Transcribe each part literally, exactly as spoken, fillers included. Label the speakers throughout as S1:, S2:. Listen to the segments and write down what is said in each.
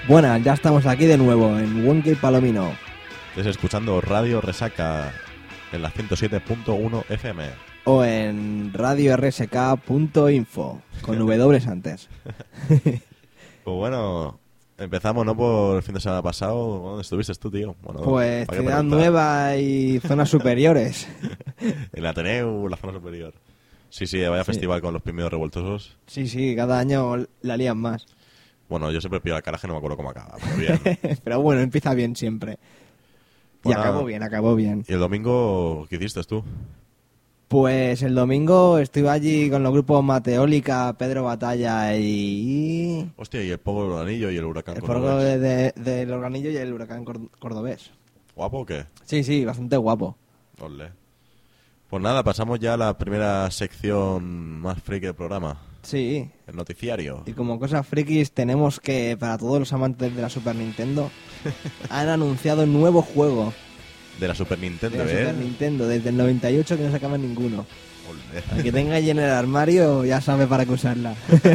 S1: Buenas, ya estamos aquí de nuevo en Wonky Palomino.
S2: Estás escuchando Radio Resaca en la ciento siete punto uno F M.
S1: O en radio r s k punto info, con W antes.
S2: Pues bueno, empezamos, ¿no? Por el fin de semana pasado. ¿Dónde estuviste tú, tío? Bueno,
S1: pues
S2: ¿para qué
S1: Ciudad
S2: preguntar?
S1: Nueva y zonas superiores.
S2: En la Ateneu, la zona superior. Sí, sí, vaya
S1: Sí.
S2: festival con los pimientos revoltosos.
S1: Sí, sí, cada año la lían más.
S2: Bueno, yo siempre pido al caraje, no me acuerdo cómo acaba, pero bien.
S1: Pero bueno, empieza bien siempre. Y
S2: Bueno,
S1: acabó bien, acabó bien.
S2: ¿Y el domingo qué hiciste tú?
S1: Pues el domingo estuve allí con los grupos Mateólica, Pedro Batalla y...
S2: Hostia, y el Pogo del Anillo y el Huracán
S1: El
S2: Cordobés.
S1: porgo de, de- del Organillo y el Huracán Cor- Cordobés.
S2: ¿Guapo o qué?
S1: Sí, sí, bastante guapo.
S2: Ole. Pues nada, pasamos ya a la primera sección más friki del programa.
S1: Sí,
S2: El noticiario.
S1: y como cosas frikis tenemos que, para todos los amantes de la Super Nintendo, han anunciado un nuevo juego
S2: De la Super
S1: de
S2: Nintendo,
S1: la
S2: ¿eh?
S1: Super Nintendo desde el noventa y ocho que no sacaban ninguno.
S2: Ole.
S1: El que tenga allí en el armario ya sabe para qué usarla.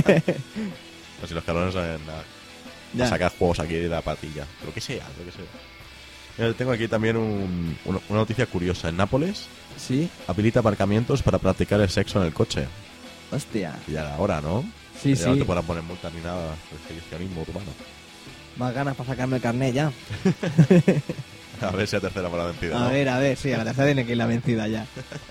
S2: Pues si los cabrones saben nada.
S1: Ya.
S2: A sacar juegos aquí de la patilla. Lo que sea, lo que sea. Mira, tengo aquí también un- una, una noticia curiosa. En Nápoles
S1: Sí,
S2: habilita aparcamientos para practicar el sexo en el coche.
S1: hostia.
S2: Y a la hora, ¿no?
S1: Sí,
S2: Ya no
S1: sí.
S2: te podrán poner multas ni nada. Exhibicionismo urbano.
S1: Más ganas para sacarme el carnet ya.
S2: A ver si a tercera por la vencida,
S1: A
S2: ¿no?
S1: ver, a ver, sí, a la tercera tiene que ir la vencida ya.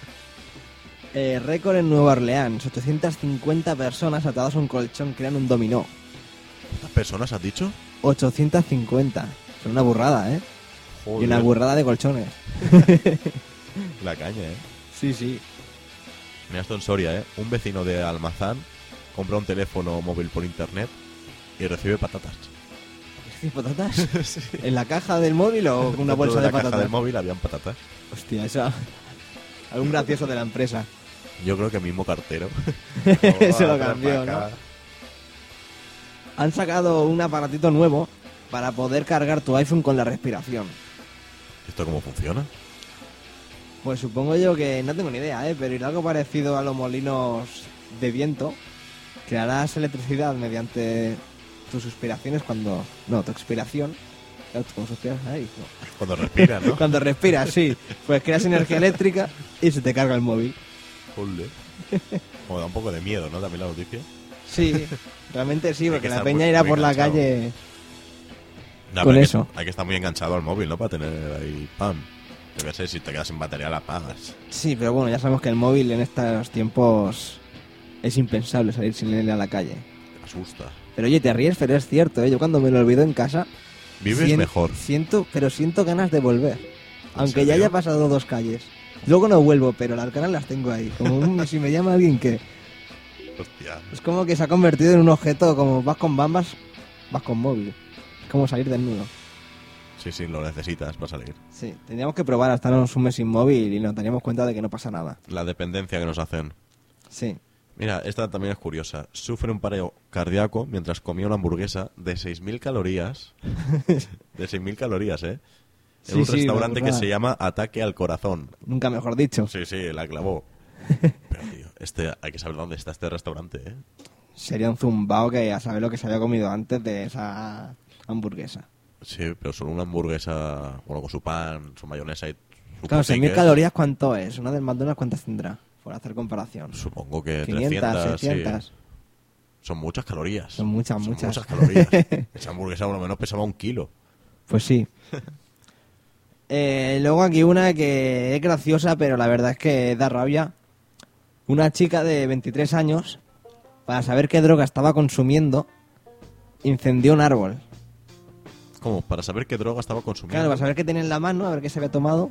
S1: Eh, récord en Nueva Orleans. ochocientas cincuenta personas atadas a un colchón crean un dominó.
S2: ¿Cuántas personas has dicho?
S1: ochocientas cincuenta. Es una burrada, ¿eh?
S2: Joder,
S1: Y una burrada de colchones.
S2: la caña, ¿eh?
S1: Sí, sí.
S2: Mira esto en Soria, ¿eh? Un vecino de Almazán compra un teléfono móvil por internet y recibe patatas.
S1: ¿Y patatas?
S2: Sí.
S1: ¿En la caja del móvil o con una
S2: Dentro
S1: bolsa
S2: de
S1: de,
S2: la caja
S1: patatas?
S2: del móvil habían patatas.
S1: Hostia, eso... Algún gracioso de la empresa.
S2: Yo creo que el mismo cartero.
S1: Se lo
S2: Oh,
S1: cambió,
S2: para
S1: ¿no?
S2: acá.
S1: Han sacado un aparatito nuevo para poder cargar tu iPhone con la respiración.
S2: ¿Esto cómo funciona?
S1: Pues supongo yo que no tengo ni idea, ¿eh? Pero irá algo parecido a los molinos de viento. Crearás electricidad mediante tus suspiraciones cuando... No, tu expiración. Claro, ¿cómo suspiras ahí? No.
S2: Cuando respiras, ¿no?
S1: Cuando respiras, sí. Pues creas energía eléctrica y se te carga el móvil.
S2: Joder. Como da un poco de miedo, ¿no? También la noticia.
S1: Sí, realmente sí,
S2: Hay
S1: porque
S2: que
S1: la
S2: estar
S1: peña
S2: muy-
S1: irá
S2: muy
S1: por la
S2: enganchado.
S1: calle...
S2: No,
S1: Con
S2: pero hay
S1: eso.
S2: Que, hay que estar muy enganchado al móvil, ¿no? Para tener ahí... ¡Pam! Yo qué sé, si te quedas sin batería la pagas.
S1: Sí, pero bueno, ya sabemos que el móvil en estos tiempos es impensable salir sin él a la calle.
S2: Te asusta.
S1: Pero oye, te ríes, pero es cierto, ¿eh? Yo cuando me lo olvido en casa...
S2: Vives
S1: sien-
S2: mejor.
S1: Siento, pero siento ganas de volver. Aunque ya
S2: serio?
S1: haya pasado dos calles. Luego no vuelvo, pero las ganas las tengo ahí. Como un- si me llama alguien que...
S2: Hostia.
S1: Es como que se ha convertido en un objeto, como vas con bambas, vas con móvil. Es como salir desnudo.
S2: Sí, sí, lo necesitas para salir.
S1: Sí, tendríamos que probar a estarnos un mes sin móvil y nos daríamos cuenta de que no pasa nada.
S2: La dependencia que nos hacen.
S1: Sí.
S2: Mira, esta también es curiosa. Sufre un paro cardíaco mientras comía una hamburguesa de seis mil calorías. De seis mil calorías, ¿eh? En
S1: Sí,
S2: un
S1: sí,
S2: restaurante
S1: una
S2: que
S1: burrada.
S2: se llama Ataque al Corazón.
S1: Nunca mejor dicho.
S2: Sí, sí, la clavó. Pero, tío, este, hay que saber dónde está este restaurante, ¿eh?
S1: Sería un zumbao que a saber lo que se había comido antes de esa hamburguesa.
S2: Sí, pero solo una hamburguesa, bueno, con su pan, su mayonesa y su
S1: Claro, seis mil
S2: potiques.
S1: calorías, ¿cuánto es? Una del McDonald's, ¿cuántas tendrá? Por hacer comparación.
S2: Supongo que
S1: quinientas,
S2: trescientas, sí.
S1: seiscientas.
S2: Son muchas calorías.
S1: Son muchas,
S2: Son
S1: muchas.
S2: muchas calorías. Esa hamburguesa por lo menos pesaba un kilo.
S1: Pues sí. Eh, luego aquí una que es graciosa, pero la verdad es que da rabia. Una chica de veintitrés años, para saber qué droga estaba consumiendo, incendió un árbol.
S2: ¿Cómo? Para saber qué droga estaba consumiendo.
S1: Claro, para saber qué tenía en la mano, a ver qué se había tomado.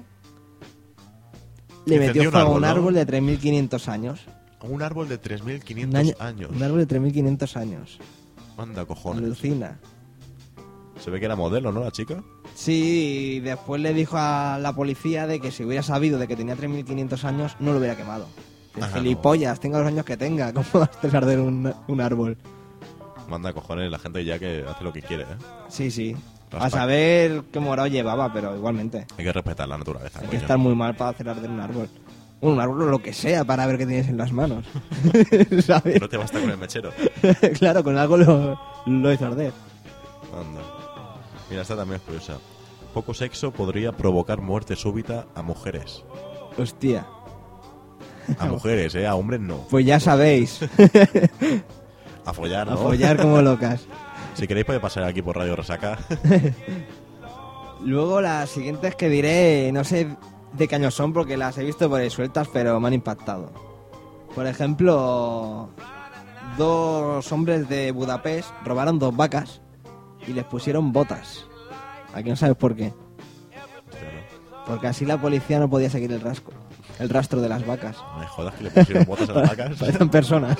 S1: Le
S2: Incendió
S1: metió
S2: un
S1: fuego a un
S2: árbol, ¿no?
S1: árbol de tres mil quinientos años.
S2: Un árbol de tres mil
S1: Un,
S2: quinientos
S1: año-
S2: años.
S1: un árbol de tres mil quinientos años.
S2: Anda, cojones.
S1: Alucina.
S2: Se ve que era modelo, ¿no, la chica?
S1: Sí, y después le dijo a la policía de que si hubiera sabido de que tenía tres mil quinientos años, no lo hubiera quemado. De
S2: Ajá,
S1: gilipollas, tenga los años que tenga, ¿cómo vas a hacer arder un, un árbol?
S2: Manda, cojones, la gente ya que hace lo que quiere, ¿eh?
S1: Sí, sí.
S2: Las
S1: A
S2: pa-
S1: saber qué morado llevaba, pero igualmente.
S2: Hay que respetar la naturaleza,
S1: Hay que
S2: coño.
S1: estar muy mal para hacer arder un árbol. Bueno, un árbol o lo que sea para ver qué tienes en las manos. ¿Sabes?
S2: No te basta con el mechero.
S1: Claro, con algo lo, lo hizo arder.
S2: Anda. Mira, esta también es curiosa. Poco sexo podría provocar muerte súbita a mujeres.
S1: Hostia.
S2: A mujeres, ¿eh? A hombres no.
S1: Pues ya sabéis.
S2: A follar, ¿no?
S1: A follar como locas.
S2: Si queréis podéis pasar aquí por Radio Resaca.
S1: Luego las siguientes que diré, no sé de qué años son porque las he visto por ahí sueltas, pero me han impactado. Por ejemplo, dos hombres de Budapest robaron dos vacas y les pusieron botas. Aquí no sabes por qué. Porque así la policía no podía seguir el rastro, el rastro de las vacas.
S2: No me jodas que le pusieron botas a las vacas.
S1: Eran personas.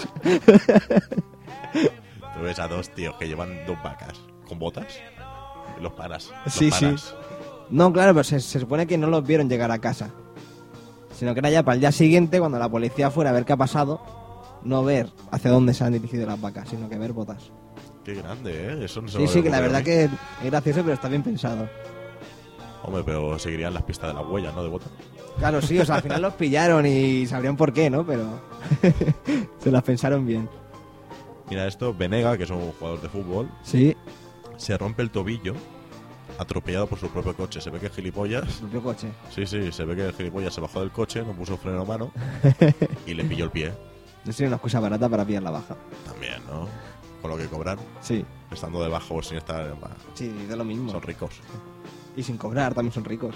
S2: Tú ves a dos tíos que llevan dos vacas con botas y los paras. Los
S1: Sí,
S2: paras.
S1: sí. No, claro, pero se, se supone que no los vieron llegar a casa. Sino que era ya para el día siguiente, cuando la policía fuera a ver qué ha pasado, no ver hacia dónde se han dirigido las vacas, sino que ver botas.
S2: Qué grande, ¿eh? Eso no se
S1: Sí,
S2: me
S1: sí, que la
S2: ocurrió a
S1: verdad
S2: mí.
S1: que es gracioso, pero está bien pensado.
S2: Hombre, pero seguirían las pistas de las huellas, ¿no? De botas.
S1: Claro, sí, o sea, al final los pillaron y sabrían por qué, ¿no? Pero se las pensaron bien.
S2: Mira esto, Venega, que es un jugador de fútbol,
S1: Sí,
S2: se rompe el tobillo atropellado por su propio coche. Se ve que es gilipollas.
S1: su propio coche.
S2: Sí, sí, se ve que el gilipollas se bajó del coche, no puso freno a mano y le pilló el pie.
S1: No sería una excusa barata para pillar la baja.
S2: También, ¿no? Con lo que cobran,
S1: Sí,
S2: estando debajo o sin estar... bah,
S1: sí, de lo mismo.
S2: son ricos.
S1: Y sin cobrar, también son ricos.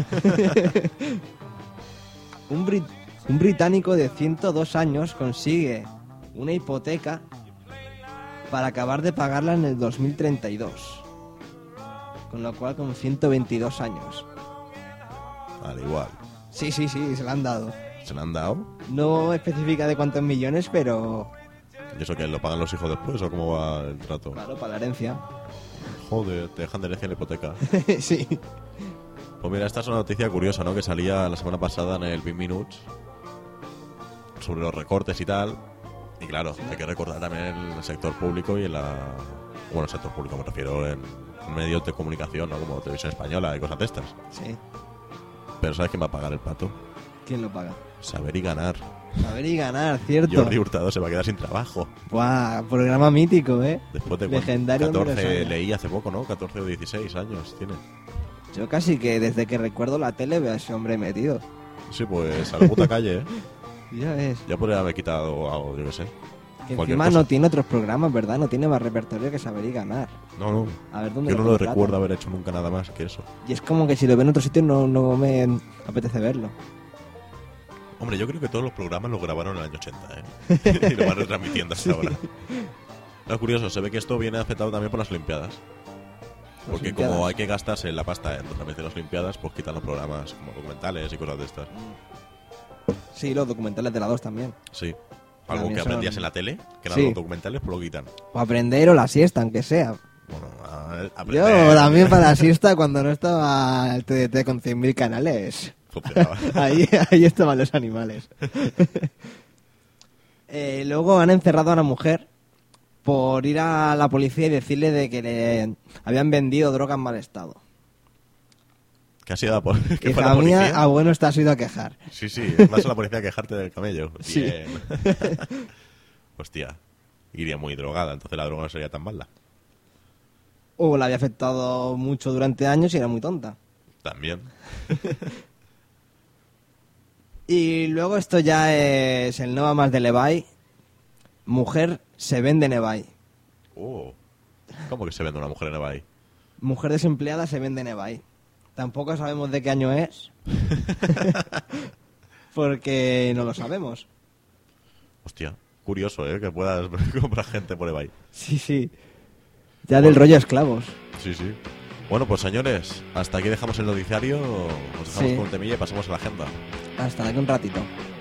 S1: un, brit- un británico de ciento dos años consigue una hipoteca para acabar de pagarla en el dos mil treinta y dos. Con lo cual, con ciento veintidós años.
S2: Al igual.
S1: Sí, sí, sí, se la han dado.
S2: ¿Se le han dado?
S1: No especifica de cuántos millones, pero...
S2: ¿Y eso que lo pagan los hijos después o cómo va el trato?
S1: Claro, para la herencia.
S2: Joder, te dejan de herencia en la hipoteca.
S1: Sí.
S2: Pues mira, esta es una noticia curiosa, ¿no? Que salía la semana pasada en el Big Minutes sobre los recortes y tal. Y claro, hay que recordar también en el sector público y en la... Bueno, sector público me refiero en medios de comunicación, ¿no? Como Televisión Española y cosas de estas.
S1: Sí.
S2: Pero ¿sabes quién va a pagar el pato?
S1: ¿Quién lo paga?
S2: Saber y ganar.
S1: Saber y ganar, ¿cierto?
S2: Jordi Hurtado se va a quedar sin trabajo.
S1: Buah, programa mítico, ¿eh?
S2: Después de
S1: Legendario
S2: cuánto?
S1: número
S2: catorce,
S1: seis.
S2: leí hace poco, ¿no? catorce o dieciséis años tiene.
S1: Yo casi que desde que recuerdo la tele veo a ese hombre metido.
S2: Sí, pues a la puta calle, ¿eh?
S1: Ya ves.
S2: Ya podría haber quitado algo, yo qué sé.
S1: Que
S2: Cualquier
S1: encima
S2: cosa.
S1: no tiene otros programas, ¿verdad? No tiene más repertorio que Saber y ganar.
S2: No, no.
S1: A ver dónde
S2: Yo
S1: lo
S2: no lo
S1: contratan.
S2: recuerdo haber hecho nunca nada más que eso.
S1: Y es como que si lo veo en otro sitio no, no me apetece verlo.
S2: Hombre, yo creo que todos los programas los grabaron en el año ochenta, ¿eh? Y lo van retransmitiendo hasta ahora. No, es curioso, se ve que esto viene afectado también por las Olimpiadas. Porque
S1: Olimpiadas.
S2: como hay que gastarse la pasta en retransmitir las Olimpiadas, pues quitan los programas como documentales y cosas de estas.
S1: Sí, los documentales de la dos también.
S2: Sí. Algo
S1: También
S2: que
S1: son-
S2: aprendías en la tele, que eran
S1: Sí.
S2: los documentales, pues lo quitan.
S1: O aprender o la siesta, aunque sea.
S2: Bueno, a,
S1: Yo
S2: aprender,
S1: también para la siesta cuando no estaba el T D T con cien mil canales.
S2: funcionaba.
S1: Ahí, ahí estaban los animales. Eh, luego han encerrado a una mujer por ir a la policía y decirle de que le habían vendido droga en mal estado.
S2: Que ha sido la, po- que fue
S1: Hija
S2: la
S1: mía,
S2: policía.
S1: a bueno está has ido a quejar.
S2: Sí, sí, es más a la policía quejarte del camello.
S1: Sí.
S2: Bien. Hostia, iría muy drogada, entonces la droga no sería tan mala.
S1: O la había afectado mucho durante años y era muy tonta.
S2: También.
S1: Y luego esto ya es el Nova más de Levi. Mujer se vende en eBay.
S2: Oh. ¿Cómo que se vende una mujer en eBay?
S1: Mujer desempleada se vende en eBay. Tampoco sabemos de qué año es. Porque no lo sabemos.
S2: Hostia, curioso, ¿eh? Que puedas comprar gente por eBay.
S1: Sí, sí. Ya del rollo esclavos.
S2: Sí, sí. Bueno, pues señores, hasta aquí dejamos el noticiario, nos dejamos
S1: Sí.
S2: con un temilla y pasamos a la agenda.
S1: Hasta de aquí un ratito.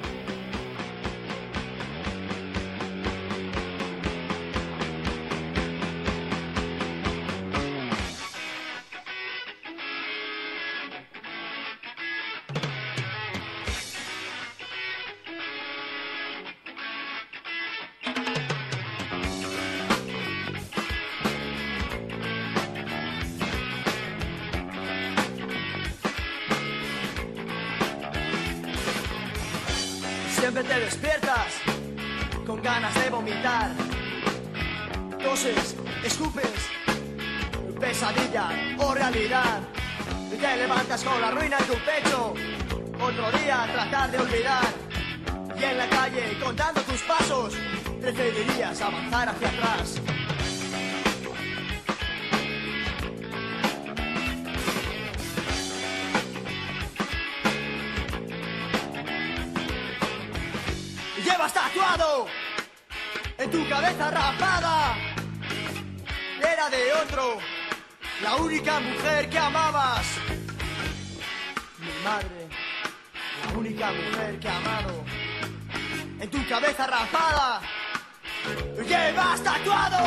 S3: Siempre te despiertas con ganas de vomitar. Toses, escupes, pesadilla o realidad. Y te levantas con la ruina en tu pecho. Otro día tratar de olvidar. Y en la calle contando tus pasos, preferirías avanzar hacia atrás. Y llevas tatuado en tu cabeza rapada. Era de otro, la única mujer que amabas. Mi madre, la única mujer que he amado. En tu cabeza rapada llevas tatuado.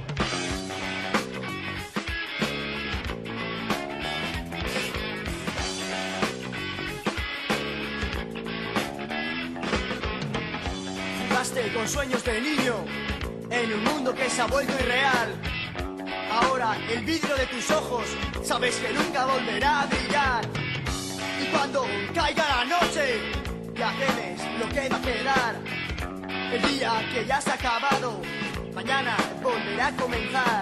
S3: Jugaste con sueños de niño en un mundo que se ha vuelto irreal. Ahora el vidrio de tus ojos sabes que nunca volverá a brillar. Y cuando caiga la noche, ya tienes lo que va a quedar. El día que ya se ha acabado, mañana volverá a comenzar.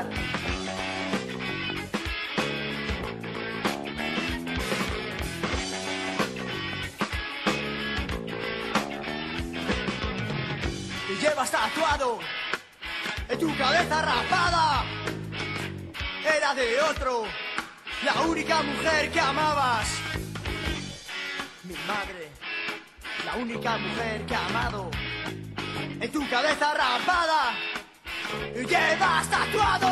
S3: Y llevas tatuado en tu cabeza rapada. Era de otro, la única mujer que amabas. Mi madre, la única mujer que he amado. En tu cabeza rapada llevas tatuado.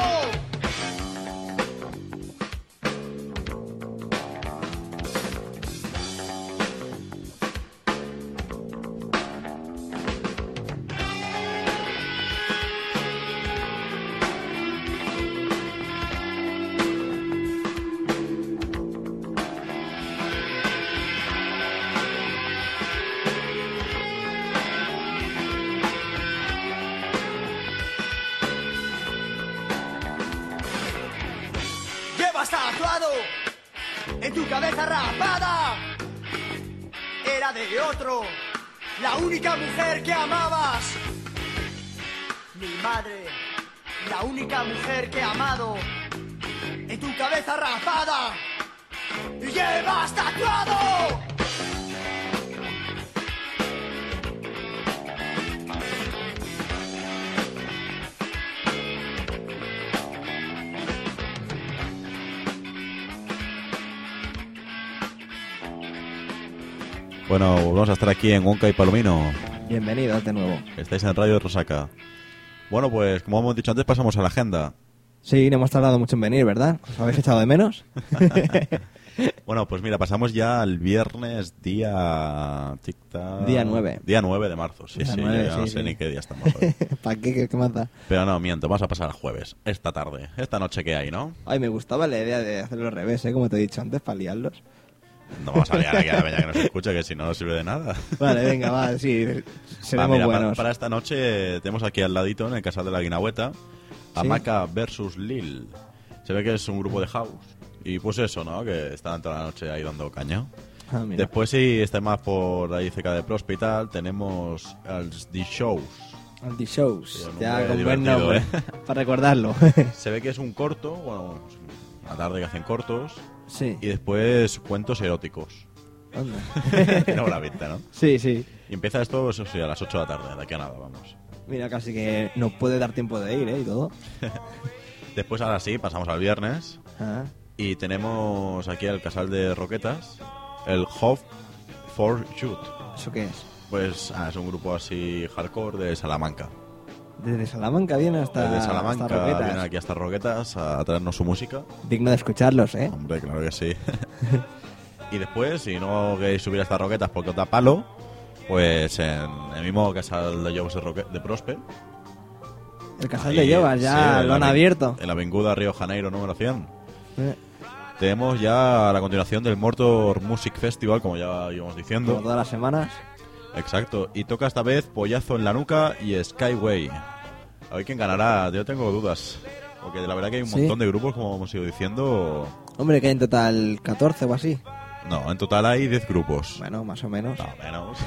S3: Tatuado en tu cabeza rapada. Era de otro, la única mujer que amabas. Mi madre, la única mujer que he amado. En tu cabeza rapada llevas tatuado.
S2: Bueno, vamos a estar aquí en Wonka y Palomino.
S1: Bienvenidos de nuevo.
S2: Estáis en Radio Rosaca. Bueno, pues como hemos dicho antes, pasamos a la agenda.
S1: Sí, no hemos tardado mucho en venir, ¿verdad? ¿Os habéis echado de menos?
S2: Bueno, pues mira, pasamos ya al viernes día... Tic-tac.
S1: Día nueve.
S2: Día nueve de marzo, sí,
S1: Día
S2: sí.
S1: nueve,
S2: yo ya no
S1: sí,
S2: sé
S1: sí.
S2: ni qué día estamos hoy.
S1: ¿Para qué? ¿Qué, qué más da?
S2: Pero no, miento, vamos a pasar al jueves. Esta tarde, esta noche que hay, ¿no?
S1: Ay, me gustaba la idea de hacerlo al revés, ¿eh? Como te he dicho antes, para liarlos.
S2: No vamos a liar aquí a la peña que nos escucha, que si no, no sirve de nada.
S1: Vale, venga, va, sí, seremos
S2: Va, mira,
S1: buenos.
S2: para, para esta noche tenemos aquí al ladito, en el Casal de la Guinahueta, a
S1: Sí.
S2: Maca versus Lil. Se ve que es un grupo de house. Y pues eso, ¿no? Que están toda la noche ahí dando caña.
S1: Ah, mira.
S2: Después, si está más por ahí cerca de Prospe y tal, tenemos els The Shows.
S1: Anti Shows,
S2: Sí, un
S1: ya
S2: nombre
S1: con buen
S2: divertido,
S1: nombre,
S2: ¿eh?
S1: para recordarlo.
S2: Se ve que es un corto, bueno, una tarde que hacen cortos.
S1: Sí,
S2: Y después cuentos eróticos.
S1: anda.
S2: Tiene buena pinta, ¿no?
S1: Sí, sí.
S2: Y empieza esto, eso sí, a las ocho de la tarde, de aquí a nada, vamos.
S1: Mira, casi que nos puede dar tiempo de ir, ¿eh? Y todo.
S2: Después, ahora sí, pasamos al viernes.
S1: Ah,
S2: Y tenemos aquí al Casal de Roquetas, el Hof for Shoot.
S1: ¿eso qué es?
S2: Pues ah, es un grupo así hardcore de Salamanca.
S1: Desde Salamanca viene hasta,
S2: Desde
S1: hasta
S2: Salamanca
S1: Roquetas.
S2: vienen aquí hasta Roquetas a traernos su música.
S1: Digno de escucharlos, ¿eh?
S2: Hombre, claro que sí. Y después, si no queréis subir hasta Roquetas porque os da palo, pues en el mismo Casal de Llobs de, Roque- de Prospe.
S1: El Casal
S2: Ahí,
S1: de Llevas,
S2: sí,
S1: ya
S2: en
S1: lo han
S2: la aven-
S1: abierto.
S2: En la Avenida Río Janeiro número cien.
S1: Eh,
S2: Tenemos ya la continuación del Mortor Music Festival, como ya íbamos diciendo.
S1: Como todas las semanas.
S2: Exacto. Y toca esta vez Pollazo en la Nuca y Skyway. A ver quién ganará. Yo tengo dudas. Porque la verdad que hay un
S1: Sí.
S2: montón de grupos, como hemos ido diciendo.
S1: Hombre, que hay en total catorce o así.
S2: No, en total hay diez grupos.
S1: Bueno, más o menos.
S2: No, menos.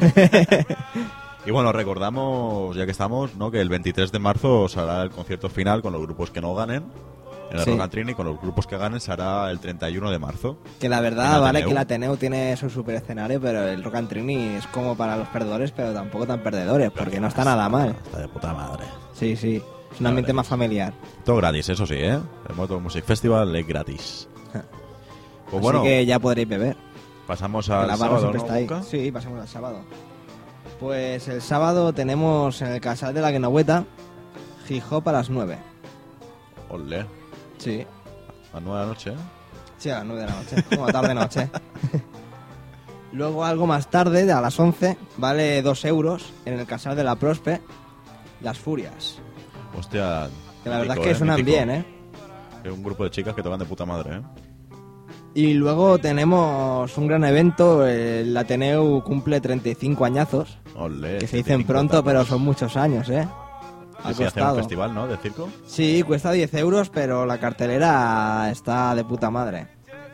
S2: Y bueno, recordamos, ya que estamos, ¿no? Que el veintitrés de marzo será el concierto final con los grupos que no ganen. En el
S1: Sí.
S2: Rock and Trini, con los grupos que ganen, se hará el treinta y uno de marzo.
S1: Que la
S2: En
S1: verdad,
S2: el
S1: vale
S2: Ateneu.
S1: que el Ateneu tiene su super escenario, pero el Rock and Trini es como para los perdedores, pero tampoco tan perdedores, porque no está nada mal.
S2: Está de puta madre.
S1: Sí, sí. Es un ambiente más familiar.
S2: Todo gratis, eso sí, ¿eh? El Motor Music Festival es gratis. Pues bueno,
S1: Así que ya podréis beber.
S2: pasamos
S1: Que
S2: al
S1: la barra
S2: sábado,
S1: siempre
S2: ¿no,
S1: está ahí.
S2: Buca?
S1: Sí, pasemos al sábado. Pues el sábado tenemos en el Casal de la Guinagüeta Hip-Hop a las nueve.
S2: Olé,
S1: Sí.
S2: a las nueve de la noche, ¿eh?
S1: Sí, a las nueve de la noche. Como tarde-noche. Luego, algo más tarde, a las once, vale dos euros en el Casal de la Prospe, Las Furias.
S2: Hostia.
S1: Que la verdad
S2: mítico,
S1: es que suenan
S2: mítico.
S1: bien, ¿eh?
S2: Es un grupo de chicas que tocan de puta madre, ¿eh?
S1: Y luego tenemos un gran evento, el Ateneu cumple treinta y cinco añazos,
S2: Olé.
S1: que se
S2: treinta y
S1: dicen
S2: cinco
S1: pronto, pero
S2: tacos.
S1: son muchos años, ¿eh? Ha
S2: Sí, sí, hacen un
S1: costado.
S2: festival, ¿no? De circo.
S1: Sí, cuesta diez euros, pero la cartelera está de puta madre.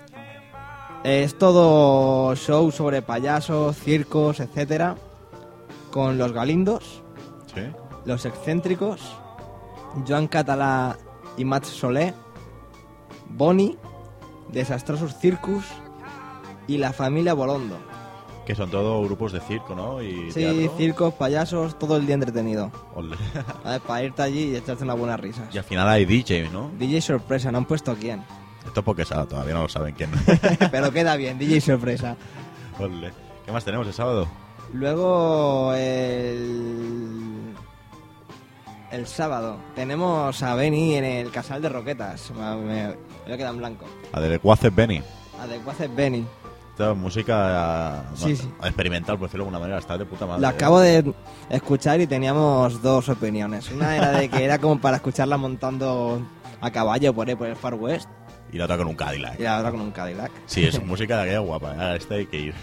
S1: Es todo show sobre payasos, circos, etcétera, con los Galindos,
S2: Sí.
S1: los excéntricos, Joan Català y Max Soler, Boni, Desastrosos Circus y la familia Bolondo.
S2: Que son todos grupos de circo, ¿no? Y
S1: Sí,
S2: teatro.
S1: circos, payasos, todo el día entretenido.
S2: Olé.
S1: A ver, para irte allí y echarte unas buenas risas.
S2: Y al final hay D J, ¿no?
S1: D J sorpresa, no han puesto quién.
S2: Esto es porque sabe, todavía no lo saben quién.
S1: Pero queda bien, D J sorpresa.
S2: Olé. ¿Qué más tenemos el sábado?
S1: Luego el... el sábado tenemos a Benny en el Casal de Roquetas. Me, me, me voy a quedar en blanco.
S2: A del Guaces Benny.
S1: Adecuaces Benny.
S2: Esta es música
S1: Sí,
S2: no,
S1: sí.
S2: experimental, por decirlo de alguna manera. Está de puta madre.
S1: La
S2: ¿eh?
S1: acabo de escuchar y teníamos dos opiniones. Una era de que era como para escucharla montando a caballo por ahí, por el Far West,
S2: Y la otra con un Cadillac.
S1: y la otra con un Cadillac.
S2: Sí, es música de aquella guapa. A esta hay que ir.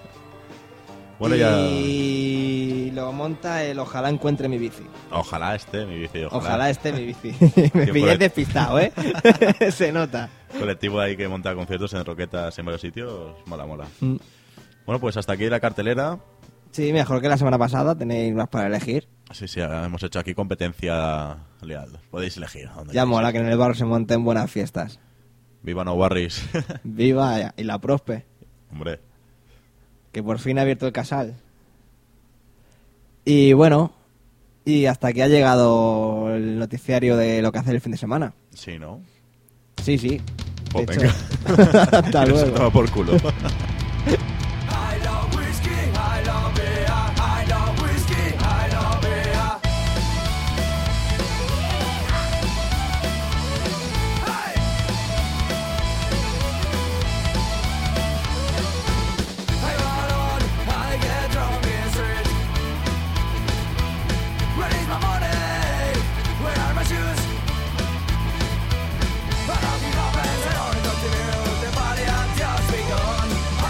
S2: Bueno, ya...
S1: Y lo monta el Ojalá encuentre mi bici.
S2: Ojalá esté mi bici. Ojalá,
S1: Ojalá esté mi bici.
S2: Tío,
S1: Me
S2: por
S1: pillé
S2: el-
S1: despistado, ¿eh? Se nota.
S2: Colectivo ahí que monta conciertos en Roquetas en varios sitios. Mola, mola.
S1: Mm.
S2: Bueno, pues hasta aquí la cartelera.
S1: Sí, mejor que la semana pasada. Tenéis más para elegir.
S2: Sí, sí, hemos hecho aquí competencia leal. Podéis elegir. a donde
S1: Ya
S2: queráis.
S1: mola que en el barrio se monten buenas fiestas.
S2: Viva No Barris.
S1: Viva y la Prospe,
S2: Hombre.
S1: que por fin ha abierto el casal. Y bueno, y hasta aquí ha llegado el noticiario de lo que hacer el fin de semana.
S2: Sí, ¿no?
S1: Sí, sí.
S2: Pues
S1: De hecho,
S2: venga.
S1: hasta
S2: Que se
S1: luego.
S2: toma por culo.
S3: I love whiskey, I love beer, I love whiskey, I love beer. Hey! I run on, I get drunk in the street. Where is my money? Where are my shoes? I don't give up and I don't talk to you. The party has just begun.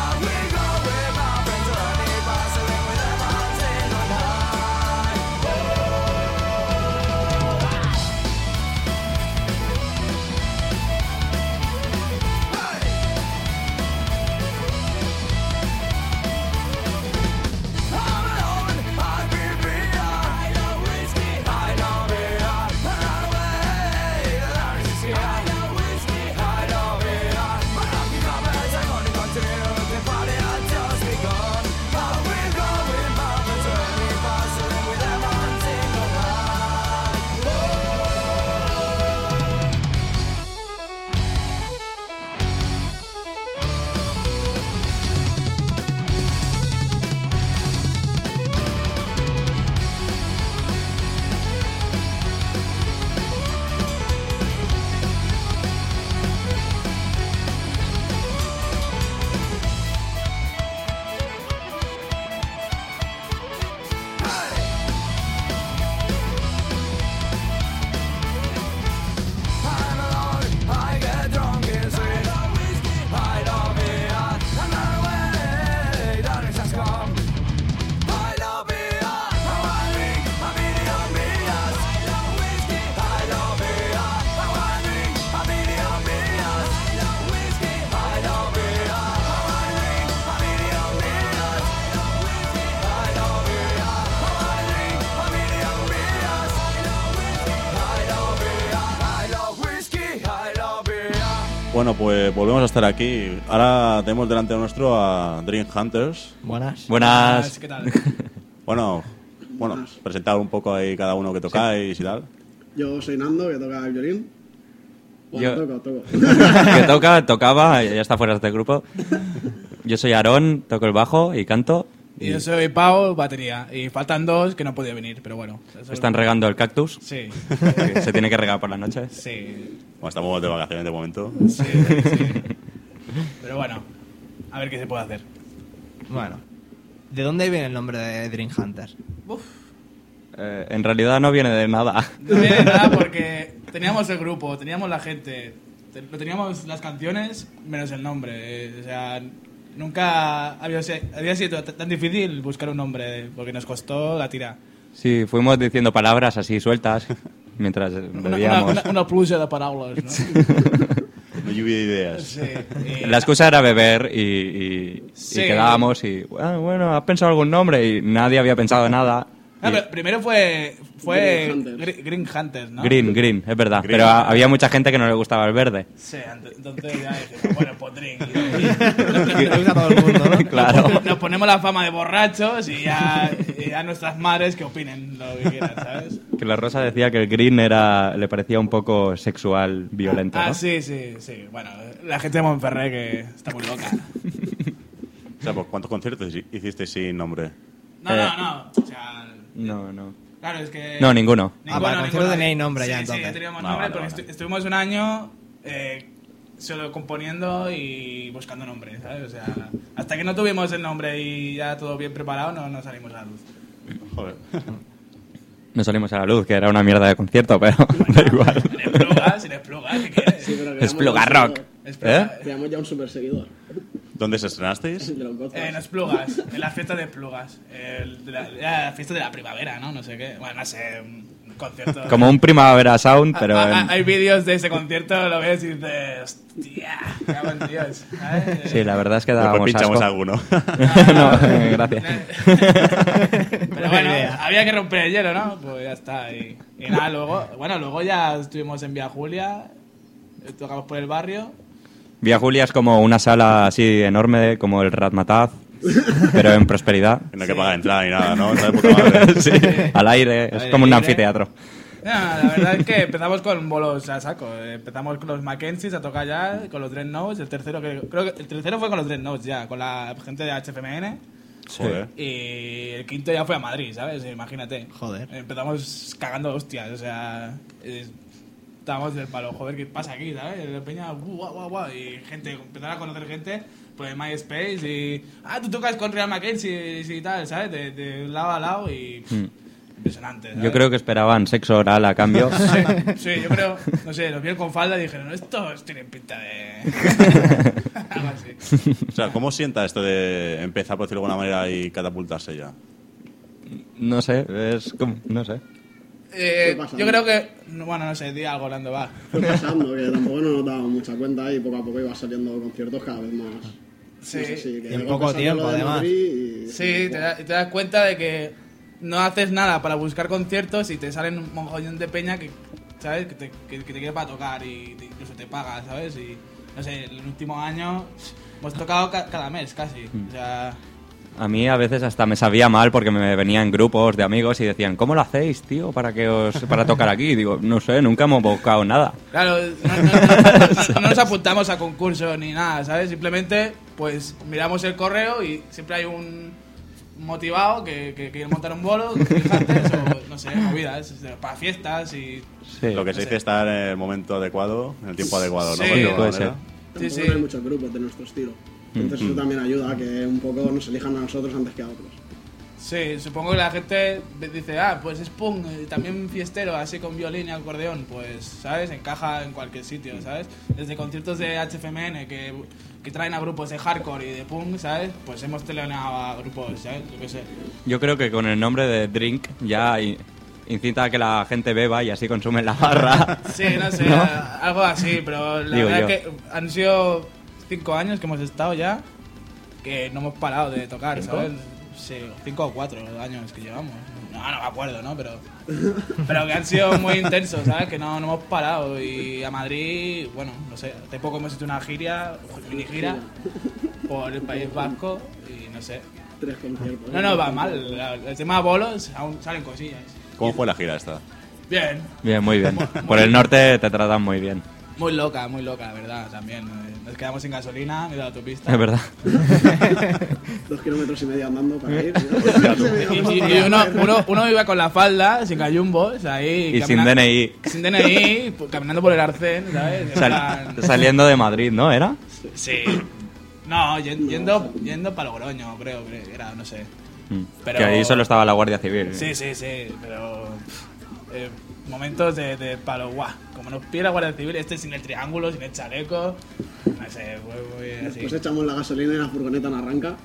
S2: Bueno, pues volvemos a estar aquí. Ahora tenemos delante de nuestro a Dream Hunters.
S1: Buenas.
S4: Buenas.
S5: ¿Qué tal?
S2: Bueno, bueno, presentar un poco ahí cada uno que tocáis y tal.
S6: Yo soy Nando, que toca el violín. Bueno,
S4: Yo-
S6: toco, toco.
S4: Que toca, tocaba, ya está fuera de este grupo. Yo soy Aarón, toco el bajo y canto.
S5: Y yo soy Pau, batería. Y faltan dos que no han podido venir, pero bueno. Eso-
S4: Están regando el cactus,
S5: Sí,
S4: que se tiene que regar por las noches.
S5: sí,
S2: Bueno, estamos de vacaciones de momento.
S5: sí, sí. Pero bueno, a ver qué se puede hacer.
S1: Bueno, ¿de dónde viene el nombre de Dream Hunters?
S5: Uf,
S4: Eh, en realidad no viene de nada.
S5: no viene nada porque teníamos el grupo, teníamos la gente, te- lo teníamos las canciones menos el nombre. eh, o sea, nunca había, se- había sido t- tan difícil buscar un nombre porque nos costó la tira.
S4: Sí, fuimos diciendo palabras así sueltas mientras
S5: Una, una,
S4: bebíamos.
S5: una, una pluja de palabras, ¿no?
S2: No lluvia de ideas.
S5: Sí, y-
S4: La excusa era beber y, y-
S5: Sí.
S4: y quedábamos y, ah, bueno, ¿has pensado algún nombre? Y nadie había pensado nada.
S5: Ah,
S4: Y-
S5: pero primero fue, fue
S6: Green Hunters.
S5: Gre- Green Hunters, ¿no?
S4: Green, green, es verdad.
S2: Green.
S4: Pero a- había mucha gente que no le gustaba el verde.
S5: Sí, ent- entonces ya dije, bueno, pues Drink.
S1: Que lo usa todo el mundo, ¿no?
S4: Claro.
S5: Nos ponemos la fama de borrachos y ya, y ya nuestras madres que opinen lo que quieran, ¿sabes?
S4: Que la Rosa decía que el green era le parecía un poco sexual, violento,
S5: Ah,
S4: ¿no?
S5: sí, sí, sí. Bueno, la gente de Monferré que está muy loca.
S2: O sea, pues, ¿cuántos conciertos hi- hicisteis sin nombre?
S5: No,
S4: Eh.
S5: no, no. O sea,
S4: No, no.
S5: claro, es que...
S4: No, ninguno.
S1: Ah, para el concierto teníais nombre
S5: sí,
S1: ya,
S5: Sí,
S1: entonces.
S5: teníamos
S2: Ah,
S5: nombre
S2: vale,
S5: porque
S2: vale.
S5: estu- estuvimos un año eh, solo componiendo y buscando nombres, ¿sabes? O sea, hasta que no tuvimos el nombre y ya todo bien preparado, no, no salimos a la luz.
S2: Joder.
S4: No salimos a la luz, que era una mierda de concierto, pero da igual.
S5: Sin esplugas, sin esplugas, ¿qué quieres?
S6: Sí, pero
S4: Es
S6: creamos
S4: Pluga
S6: ya un
S4: Rock.
S6: seguidor.
S5: Espluga-
S6: Creamos ya un super seguidor.
S2: ¿Dónde se estrenasteis?
S6: De los Godfathers.
S5: En las plugas, en la fiesta de plugas. El de la, era la fiesta de la primavera, ¿no? No sé qué. Bueno, no sé, un concierto.
S4: Como un Primavera Sound, pero
S5: Ah, ah,
S4: en-
S5: Hay vídeos de ese concierto, lo ves y dices, hostia, qué buen Dios. ¿sabes?
S4: Sí, la verdad es que
S2: Después
S4: dábamos
S2: pinchamos
S4: asco.
S2: alguno.
S4: No, eh, gracias.
S5: Pero bueno, había que romper el hielo, ¿no? Pues ya está. Y, y nada, luego, bueno, luego ya estuvimos en Vía Julia, eh, tocamos por el barrio.
S4: Vía Julia es como una sala así enorme, como el Ratmataz, pero en prosperidad.
S2: No hay que pagar entrada ni nada, ¿no? Está de puta madre.
S4: Sí, al aire, es
S1: aire
S4: como un
S1: libre.
S4: anfiteatro.
S5: No, la verdad es que empezamos con bolos a saco. Eh, Empezamos con los Mackenzies a tocar ya, con los Dreadnoughts. El tercero, que, creo que el tercero fue con los Dreadnoughts ya, con la gente de H F M N.
S2: Joder.
S5: Y el quinto ya fue a Madrid, ¿sabes? Imagínate.
S1: Joder.
S5: Empezamos cagando hostias, o sea... eh, estábamos del palo, joder, ¿qué pasa aquí, sabes? La peña, guau, guau, guau. Y gente, empezar a conocer gente por el MySpace y... Ah, tú tocas con Real Mackenzie y tal, ¿sabes? De, de lado a lado y...
S4: Mm.
S5: Impresionante, ¿sabes?
S4: Yo creo que esperaban sexo oral a cambio.
S5: Sí, sí, yo creo, no sé, los vieron con falda y dijeron, estos tienen pinta de... Algo así.
S2: O sea, ¿cómo sienta esto de empezar, por decirlo de alguna manera, y catapultarse ya?
S4: No sé, es como, no sé.
S5: Eh,
S6: Fue pasando.
S5: yo creo que, bueno, no sé, di algo, Lando, va.
S6: Fue pasando, que tampoco no nos dábamos mucha cuenta y poco a poco iba saliendo conciertos cada vez más.
S5: Sí.
S6: no sé si, que
S1: En
S6: de
S1: poco
S6: golpe salió
S1: tiempo,
S6: lo de
S1: además.
S6: Madrid y-
S5: Sí, te, da- te das cuenta de que no haces nada para buscar conciertos y te salen un mogollón de peña que, ¿sabes? Que te, que, que te quiere para tocar y te- incluso te paga, ¿sabes? Y, no sé, el último año hemos tocado ca- cada mes casi. O sea,
S4: A mí a veces hasta me sabía mal porque me venían grupos de amigos y decían, ¿cómo lo hacéis, tío, para que os para tocar aquí? Y digo, no sé, nunca hemos buscado nada.
S5: claro, no, no- no- no- no nos apuntamos a concursos ni nada, ¿sabes? Simplemente, pues, miramos el correo y siempre hay un motivado que, que quiere montar un bolo, fíjate, o, no sé, movidas, para fiestas y...
S4: Sí.
S2: Lo que se
S5: no
S2: dice
S5: sé.
S2: estar en el momento adecuado, en el tiempo adecuado, ¿no?
S5: Sí,
S2: Por decirlo de
S4: puede
S2: alguna
S4: ser.
S2: manera.
S5: Sí,
S6: Tampoco
S5: sí.
S6: no hay muchos grupos de nuestro estilo. Entonces eso también ayuda a que un poco nos elijan a nosotros antes que a otros.
S5: Sí, supongo que la gente dice, ah, pues es punk, y también fiestero, así con violín y acordeón, pues, ¿sabes? Encaja en cualquier sitio, ¿sabes? Desde conciertos de H F M N que, que traen a grupos de hardcore y de punk, ¿sabes? Pues hemos teleonado a grupos, ¿sabes? Yo qué sé.
S4: Yo creo que con el nombre de Drink ya i- incita a que la gente beba y así consumen la barra.
S5: Sí, no sé,
S4: ¿No?
S5: algo así, pero la
S4: Digo
S5: verdad
S4: yo.
S5: es que han sido cinco años que hemos estado ya, que no hemos parado de tocar,
S2: ¿Cinco?
S5: ¿sabes? sí, cinco o cuatro años que llevamos. No, no me acuerdo, ¿no? Pero, pero que han sido muy intensos, ¿sabes? Que no, no hemos parado. Y a Madrid, bueno, no sé, hace poco hemos hecho una gira, mini gira, por el País Vasco y no sé.
S6: Tres conciertos.
S5: No, no, va mal. El tema de bolos, aún salen cosillas.
S2: ¿Cómo fue la gira esta?
S5: Bien,
S4: Bien, muy bien. Por el norte te tratan muy bien.
S5: muy loca, muy loca, la verdad, también. Nos quedamos sin gasolina, mira la autopista.
S4: Es verdad.
S6: Dos kilómetros y medio andando para ir.
S5: Y, y- y uno, uno, uno iba con la falda, sin gallumbos, ahí.
S4: Y sin
S5: camina-
S4: D N I.
S5: Sin D N I, pues, caminando por el arcén, ¿sabes? En
S4: Sal-
S5: plan-
S4: saliendo de Madrid, ¿no? ¿Era?
S5: Sí. No, yen- yendo, yendo para Logroño, creo que era, no sé.
S4: Mm.
S5: Pero-
S4: Que ahí solo estaba la Guardia Civil.
S5: Sí, sí, sí, pero. pff, eh, momentos de, de palo, guau. Como nos pide la Guardia Civil, este sin el triángulo, sin el chaleco. No sé, fue muy así.
S6: Pues echamos la gasolina y la furgoneta no arranca.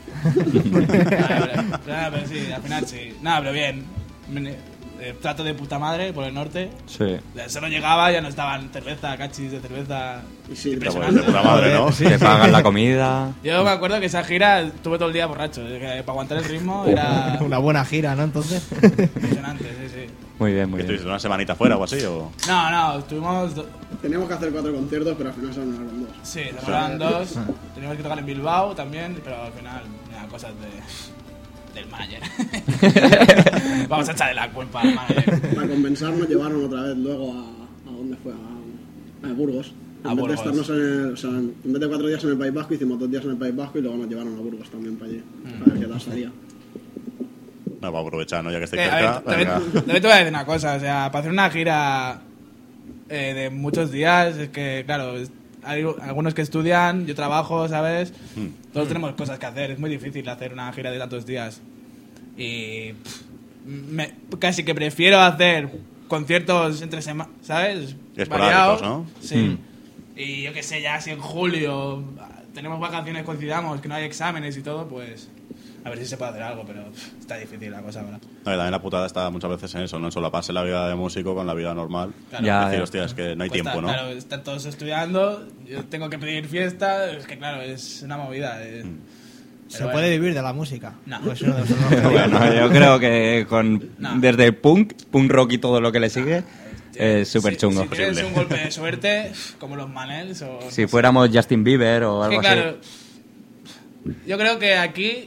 S5: Nada, pero, nada, pero sí, al final sí. Nada, pero bien. Eh, trato de puta madre por el norte.
S4: Sí.
S5: Ya solo llegaba, ya no estaban cerveza, cachis de cerveza.
S6: Y sí,
S2: Pues de
S5: Impresionante.
S2: puta madre, ¿no?
S4: Te pagan la comida.
S5: Yo me acuerdo que esa gira estuve todo el día borracho. eh, que para aguantar el ritmo era
S1: Una buena gira, ¿no? Entonces.
S5: impresionante, sí, sí.
S4: Muy bien, muy
S2: ¿Que
S4: bien.
S2: estuviste una semanita fuera o así? O...
S5: No, no, estuvimos. do-
S6: Teníamos que hacer cuatro conciertos, pero al final se anularon dos.
S5: Sí, se eran dos. Teníamos que tocar en Bilbao también, pero al final, mira, cosas de. del manager. Vamos a echarle la culpa al manager.
S6: Para compensar nos llevaron otra vez luego a... ¿A dónde fue? A, a Burgos. En
S5: A
S6: vez
S5: Burgos.
S6: de estarnos en el... O sea, en vez de cuatro días en el País Vasco, hicimos dos días en el País Vasco y luego nos llevaron a Burgos también para allí.
S5: Mm.
S6: A ver qué tal salía.
S2: No, para aprovechar, ¿no? Ya que estáis
S5: Eh, a
S2: cerca.
S5: ver,
S2: venga.
S5: también, también te voy a decir una cosa, o sea, para hacer una gira eh, de muchos días, es que, claro, es- hay algunos que estudian, yo trabajo, ¿sabes? Todos tenemos cosas que hacer, es muy difícil hacer una gira de tantos días. Y pff, me- casi que prefiero hacer conciertos entre semanas, ¿sabes?
S2: Esporádicos, ¿no?
S5: Sí.
S4: Mm.
S5: Y yo qué sé, ya si en julio tenemos vacaciones, coincidamos, que no hay exámenes y todo, pues a ver si se puede hacer algo, pero pff, está difícil la cosa ahora.
S2: No, y también la putada está muchas veces en eso, ¿no? Solo pase la vida de músico con la vida normal.
S5: Claro.
S4: Ya,
S2: decir,
S4: ya.
S2: hostia, es que no hay
S5: Pues
S2: tiempo,
S5: está-
S2: ¿no?
S5: Claro, están todos estudiando, yo tengo que pedir fiesta, es que claro, es una movida. eh.
S1: ¿Se
S5: Pero
S1: puede
S5: bueno.
S1: vivir de la música?
S5: No.
S1: Pues uno de los objetivos.
S4: Bueno, yo creo que con
S5: No.
S4: desde el punk, punk rock y todo lo que le sigue, es súper
S5: Si-
S4: chungo.
S5: Si, tienes
S2: Posible.
S5: un golpe de suerte, como los Manels o... no
S4: Si
S5: sé.
S4: fuéramos Justin Bieber o
S5: Es que
S4: algo
S5: claro,
S4: así.
S5: yo creo que aquí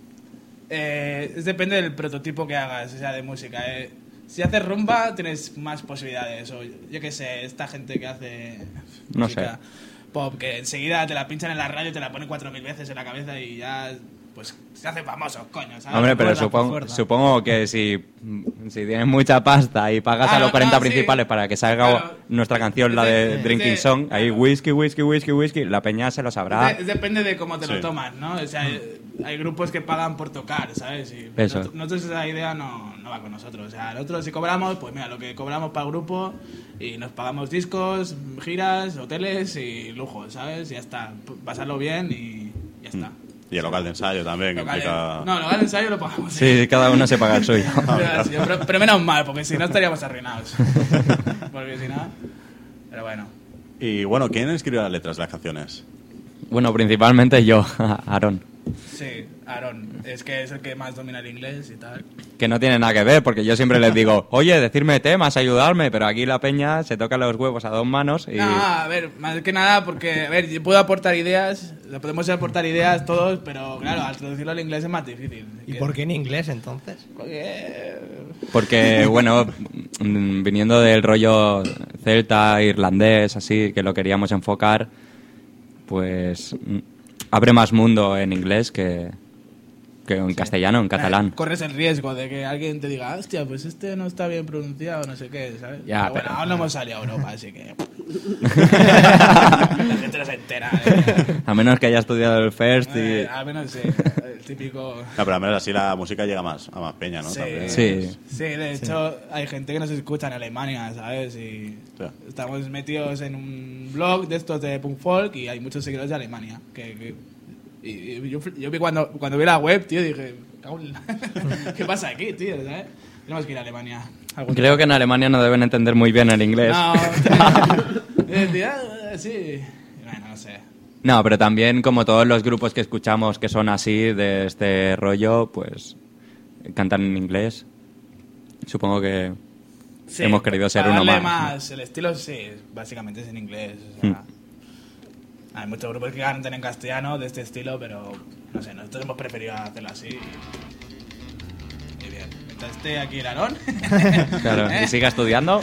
S5: eh, es depende del prototipo que hagas, o sea, de música. eh. Si haces rumba, tienes más posibilidades. O yo qué sé, esta gente que hace
S4: No
S5: música pop, que enseguida te la pinchan en la radio, te la ponen cuatro mil veces en la cabeza y ya, pues, se hacen famosos, coño, ¿sabes?
S4: Hombre, pero
S1: Fuerza,
S4: supongo,
S1: fuerza.
S4: supongo que si, si tienes mucha pasta y pagas
S5: Ah,
S4: a los
S5: no,
S4: cuarenta
S5: no, sí.
S4: principales para que salga
S5: Claro.
S4: nuestra canción, la de
S5: Sí,
S4: Drinking
S5: sí,
S4: Song, ahí
S5: claro.
S4: whisky, whisky, whisky, whisky, la peña se lo sabrá.
S5: Es de- es depende de cómo te
S2: Sí.
S5: lo tomas, ¿no? O sea, hay, hay grupos que pagan por tocar, ¿sabes? Y
S4: Eso.
S5: nosotros, nosotros esa idea no, no va con nosotros. O sea, nosotros si cobramos, pues mira, lo que cobramos para el grupo y nos pagamos discos, giras, hoteles y lujos, ¿sabes? Y ya está. P- Pasarlo bien y ya está.
S2: Y el local de ensayo también, que
S5: Local de-
S2: implica...
S5: No, local de ensayo lo pagamos.
S4: Sí, cada uno se paga el suyo.
S5: Pero, sí, pero- pero menos mal, porque si no estaríamos arruinados. Porque si no... Pero bueno.
S2: Y bueno, ¿quién escribió las letras de las canciones?
S4: Bueno, principalmente yo, Aaron.
S5: Sí, Aaron. Es que es el que más domina el inglés y tal.
S4: Que no tiene nada que ver, porque yo siempre les digo, oye, decirme temas, ayudarme, pero aquí la peña se toca los huevos a dos manos y...
S5: No, a ver, más que nada porque, a ver, yo puedo aportar ideas, le podemos aportar ideas todos, pero claro, al traducirlo al inglés es más difícil.
S1: ¿Y por qué en inglés entonces?
S5: Porque...
S4: Porque, bueno, mm, viniendo del rollo celta, irlandés, así, que lo queríamos enfocar, pues mm, abre más mundo en inglés que, que en castellano, en catalán.
S5: Eh, corres el riesgo de que alguien te diga, hostia, pues este no está bien pronunciado, no sé qué, ¿sabes?
S4: Ya,
S5: pero bueno,
S4: pero-
S5: aún no hemos salido a Europa, así que... La gente no se entera. ¿eh?
S4: A menos que haya estudiado el first y...
S5: Eh, al menos sí, el típico...
S2: No, pero al menos así la música llega más a más peña, ¿no?
S5: Sí,
S2: También.
S4: Sí.
S5: sí, de hecho hay gente que nos escucha en Alemania, ¿sabes? Y
S2: Ya.
S5: estamos metidos en un blog de estos de punk folk y hay muchos seguidores de Alemania. Que, que- y, y yo, fl- yo vi cuando, cuando vi la web, tío, dije, "Cago en la-". ¿Qué pasa aquí, tío? ¿Sabes? Tenemos que ir a Alemania. algún
S4: Creo que en Alemania no deben entender muy bien el inglés.
S5: No, y decía, "Ah, sí. Bueno, no sé.
S4: No, pero también como todos los grupos que escuchamos que son así, de este rollo, pues cantan en inglés. Supongo que
S5: Sí,
S4: hemos querido ser
S5: para
S4: uno
S5: darle
S4: más.
S5: más. El estilo, sí, básicamente es en inglés. O sea,
S4: Hmm.
S5: Hay muchos grupos que cantan en castellano de este estilo, pero no sé, nosotros hemos preferido hacerlo así. Y bien, mientras esté aquí el Aarón.
S4: Claro, y siga estudiando.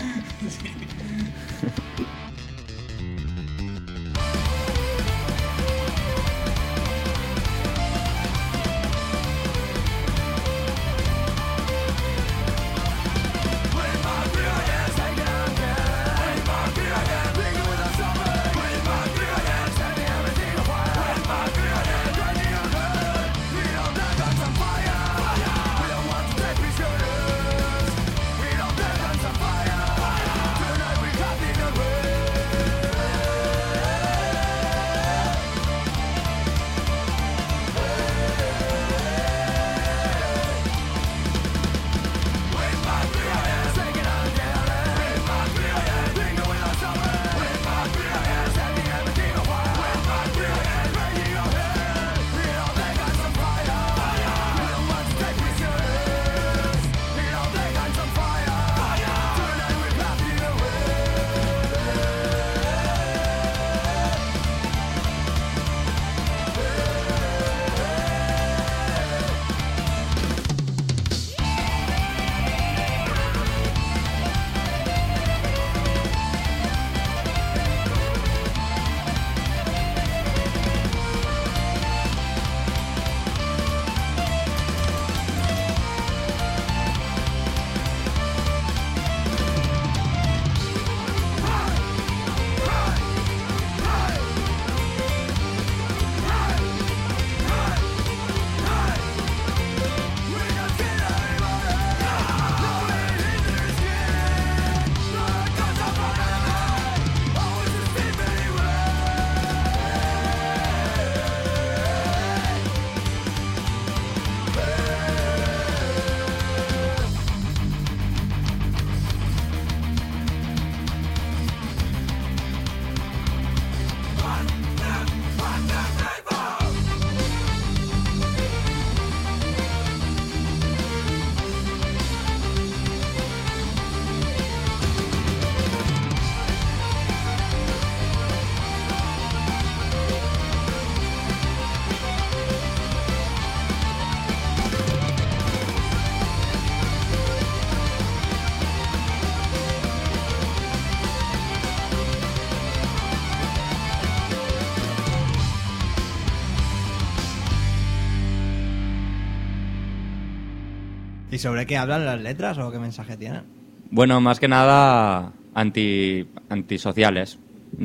S1: ¿Y sobre qué hablan las letras o qué mensaje tienen?
S4: Bueno, más que nada anti, antisociales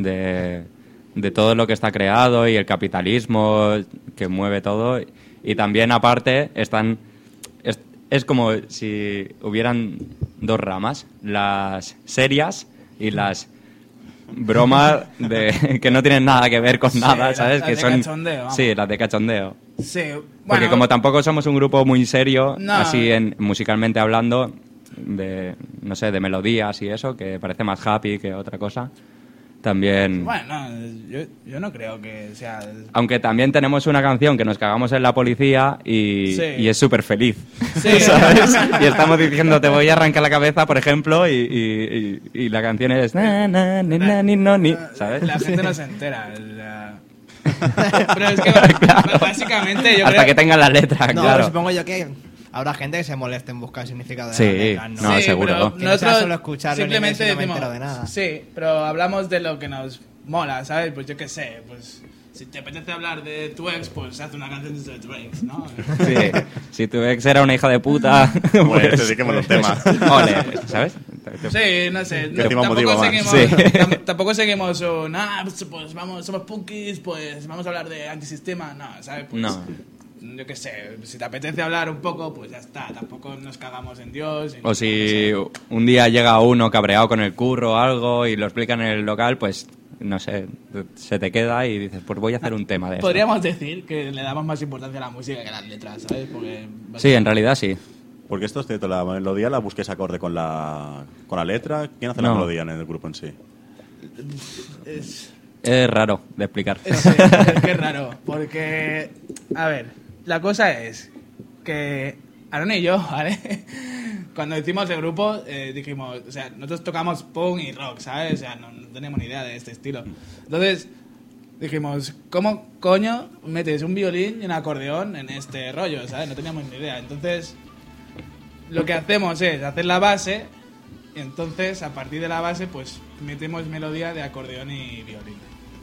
S4: de, de todo lo que está creado y el capitalismo que mueve todo. Y también, aparte, están es, es como si hubieran dos ramas, las serias y las bromas de, que no tienen nada que ver con
S5: Sí,
S4: nada,
S5: las-
S4: ¿sabes?
S5: las
S4: que
S5: de
S4: son,
S5: cachondeo, vamos.
S4: sí, las de cachondeo.
S5: Sí, bueno,
S4: Porque como tampoco somos un grupo muy serio,
S5: No.
S4: así en, musicalmente hablando, de, no sé, de melodías y eso, que parece más happy que otra cosa, también...
S5: Bueno, no, yo, yo no creo que sea...
S4: Aunque también tenemos una canción que nos cagamos en la policía y,
S5: Sí.
S4: y es súper feliz,
S5: Sí.
S4: ¿sabes? Y estamos diciendo, te voy a arrancar la cabeza, por ejemplo, y, y- y- y la canción es... Na, na, ni, na, ni, no, ni, ¿sabes?
S5: La gente no se entera. la- Pero es que b- básicamente yo
S4: Hasta
S5: creo...
S4: que tengan la letra,
S1: No,
S4: claro.
S1: pero supongo yo que habrá gente que se moleste en buscar el significado de
S4: Sí,
S1: las letras, ¿no?
S4: no, seguro.
S5: pero
S1: Que no sea
S5: nosotros
S1: solo escucharlo en
S5: simplemente
S1: inglés y no me
S5: decimos,
S1: entero de nada.
S5: sí, pero hablamos de lo que nos mola, ¿sabes? Pues yo qué sé, pues si te apetece hablar de tu ex, pues haz una canción de Drake, ¿no?
S4: Sí. Si tu ex era una hija de puta,
S2: Pues dediquémosle un tema.
S4: ole, ¿sabes?
S5: Sí, no sé.
S2: Que encima
S5: tampoco
S2: motiva más.
S5: seguimos,
S4: Sí.
S5: tam- tampoco seguimos un, ah, pues, pues vamos, somos punkis, pues vamos a hablar de antisistema. No, ¿sabes? Pues,
S4: No.
S5: yo qué sé, si te apetece hablar un poco, pues ya está. Tampoco nos cagamos en Dios. y
S4: O
S5: no-
S4: si un día llega uno cabreado con el curro o algo y lo explica en el local, pues no sé, se te queda y dices, pues voy a hacer un tema de eso.
S5: Podríamos decir que le damos más importancia a la música que a las letras, ¿sabes? Porque
S4: Sí, en realidad sí.
S2: Porque esto es cierto, la melodía la busques acorde con la, con la letra. ¿Quién hace la
S4: No.
S2: melodía en el grupo en sí?
S5: es,
S4: Es raro de explicar.
S5: Sí, es que es raro, porque, a ver, la cosa es que Aaron y yo, ¿vale? Cuando hicimos el grupo, eh, dijimos, o sea, nosotros tocamos punk y rock, ¿sabes? O sea, no, no teníamos ni idea de este estilo. Entonces, dijimos, ¿cómo coño metes un violín y un acordeón en este rollo, ¿sabes? No teníamos ni idea. Entonces, lo que hacemos es hacer la base, y entonces, a partir de la base, pues, metemos melodía de acordeón y violín.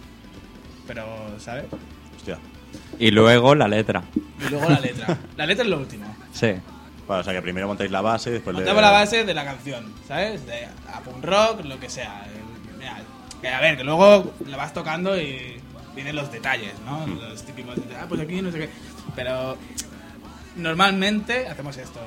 S5: Pero, ¿sabes?
S2: Hostia.
S4: Y luego la letra.
S5: Y luego la letra. La letra es lo último.
S4: Sí.
S2: Vale, o sea que primero montáis la base y después le...
S5: Montamos la base de la canción, ¿sabes? De a punk rock, lo que sea. Eh, Mira, que a ver, que luego la vas tocando y vienen los detalles, ¿no?
S2: Mm.
S5: Los típicos detalles. Ah, pues aquí no sé qué. Pero normalmente hacemos esto.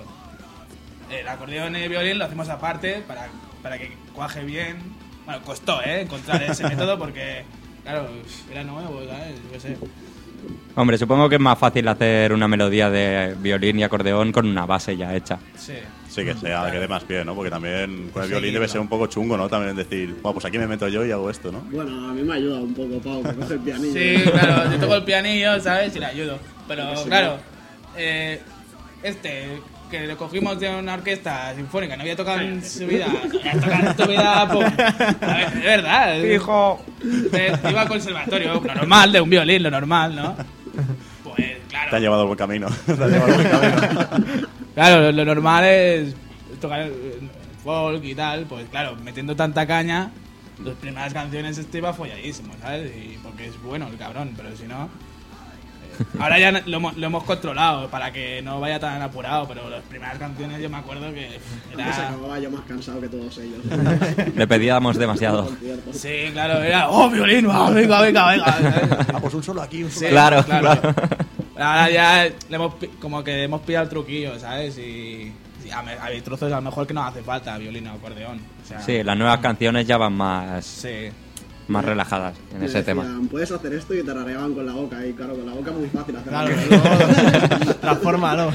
S5: El acordeón y el violín lo hacemos aparte para, para que cuaje bien. Bueno, costó, ¿eh? Encontrar ese método porque, claro, era nuevo, ¿sabes? Yo qué sé.
S4: Hombre, supongo que es más fácil hacer una melodía de violín y acordeón con una base ya hecha.
S5: Sí.
S2: Sí, que sea, que dé más pie, ¿no? Porque también con el violín
S1: Sí,
S2: debe
S1: no.
S2: ser un poco chungo, ¿no? También decir, bueno, pues aquí me meto yo y hago esto, ¿no?
S6: Bueno, a mí me ayuda un poco, Pau, que coge el pianillo.
S5: Sí, claro, yo toco el pianillo, ¿sabes? Y le ayudo. Pero
S6: Sí.
S5: claro, eh, este, que lo cogimos de una orquesta sinfónica, no había tocado en su vida, no había tocado en su vida, pum. A ver, es verdad.
S4: Hijo.
S5: Eh, iba al conservatorio, lo normal, de un violín, lo normal, ¿no? Pues
S2: Te han
S5: claro,
S2: llevado al buen camino. Te han llevado al buen camino.
S5: claro, lo, lo normal es tocar eh, folk y tal, pues claro, metiendo tanta caña, las primeras canciones este iba folladísimo, ¿sabes? Y porque es bueno el cabrón, pero si no... eh, Ahora ya lo, hemos- lo hemos controlado para que no vaya tan apurado, pero las primeras canciones yo me acuerdo que
S6: Antes
S5: era...
S6: acababa yo más cansado que todos ellos.
S4: Le pedíamos demasiado.
S6: Concierto.
S5: Sí, claro, era... ¡Oh, violín! ¡Oh, venga, venga, venga! ¿sabes?
S2: Ah, pues un solo aquí, un solo
S5: Sí,
S4: Claro, claro.
S5: Ahora ya le hemos, pi- como que hemos pillado el truquillo, ¿sabes? Y, y a me- hay trozos a lo mejor que no hace falta violín o acordeón. O sea,
S4: Sí, las nuevas canciones ya van más,
S5: Sí.
S4: más relajadas en
S6: Me
S4: ese
S6: decían,
S4: tema.
S6: puedes hacer esto y te rareaban con la boca. Y claro, con la boca es muy fácil hacerlo.
S1: Claro, luego transfórmalo.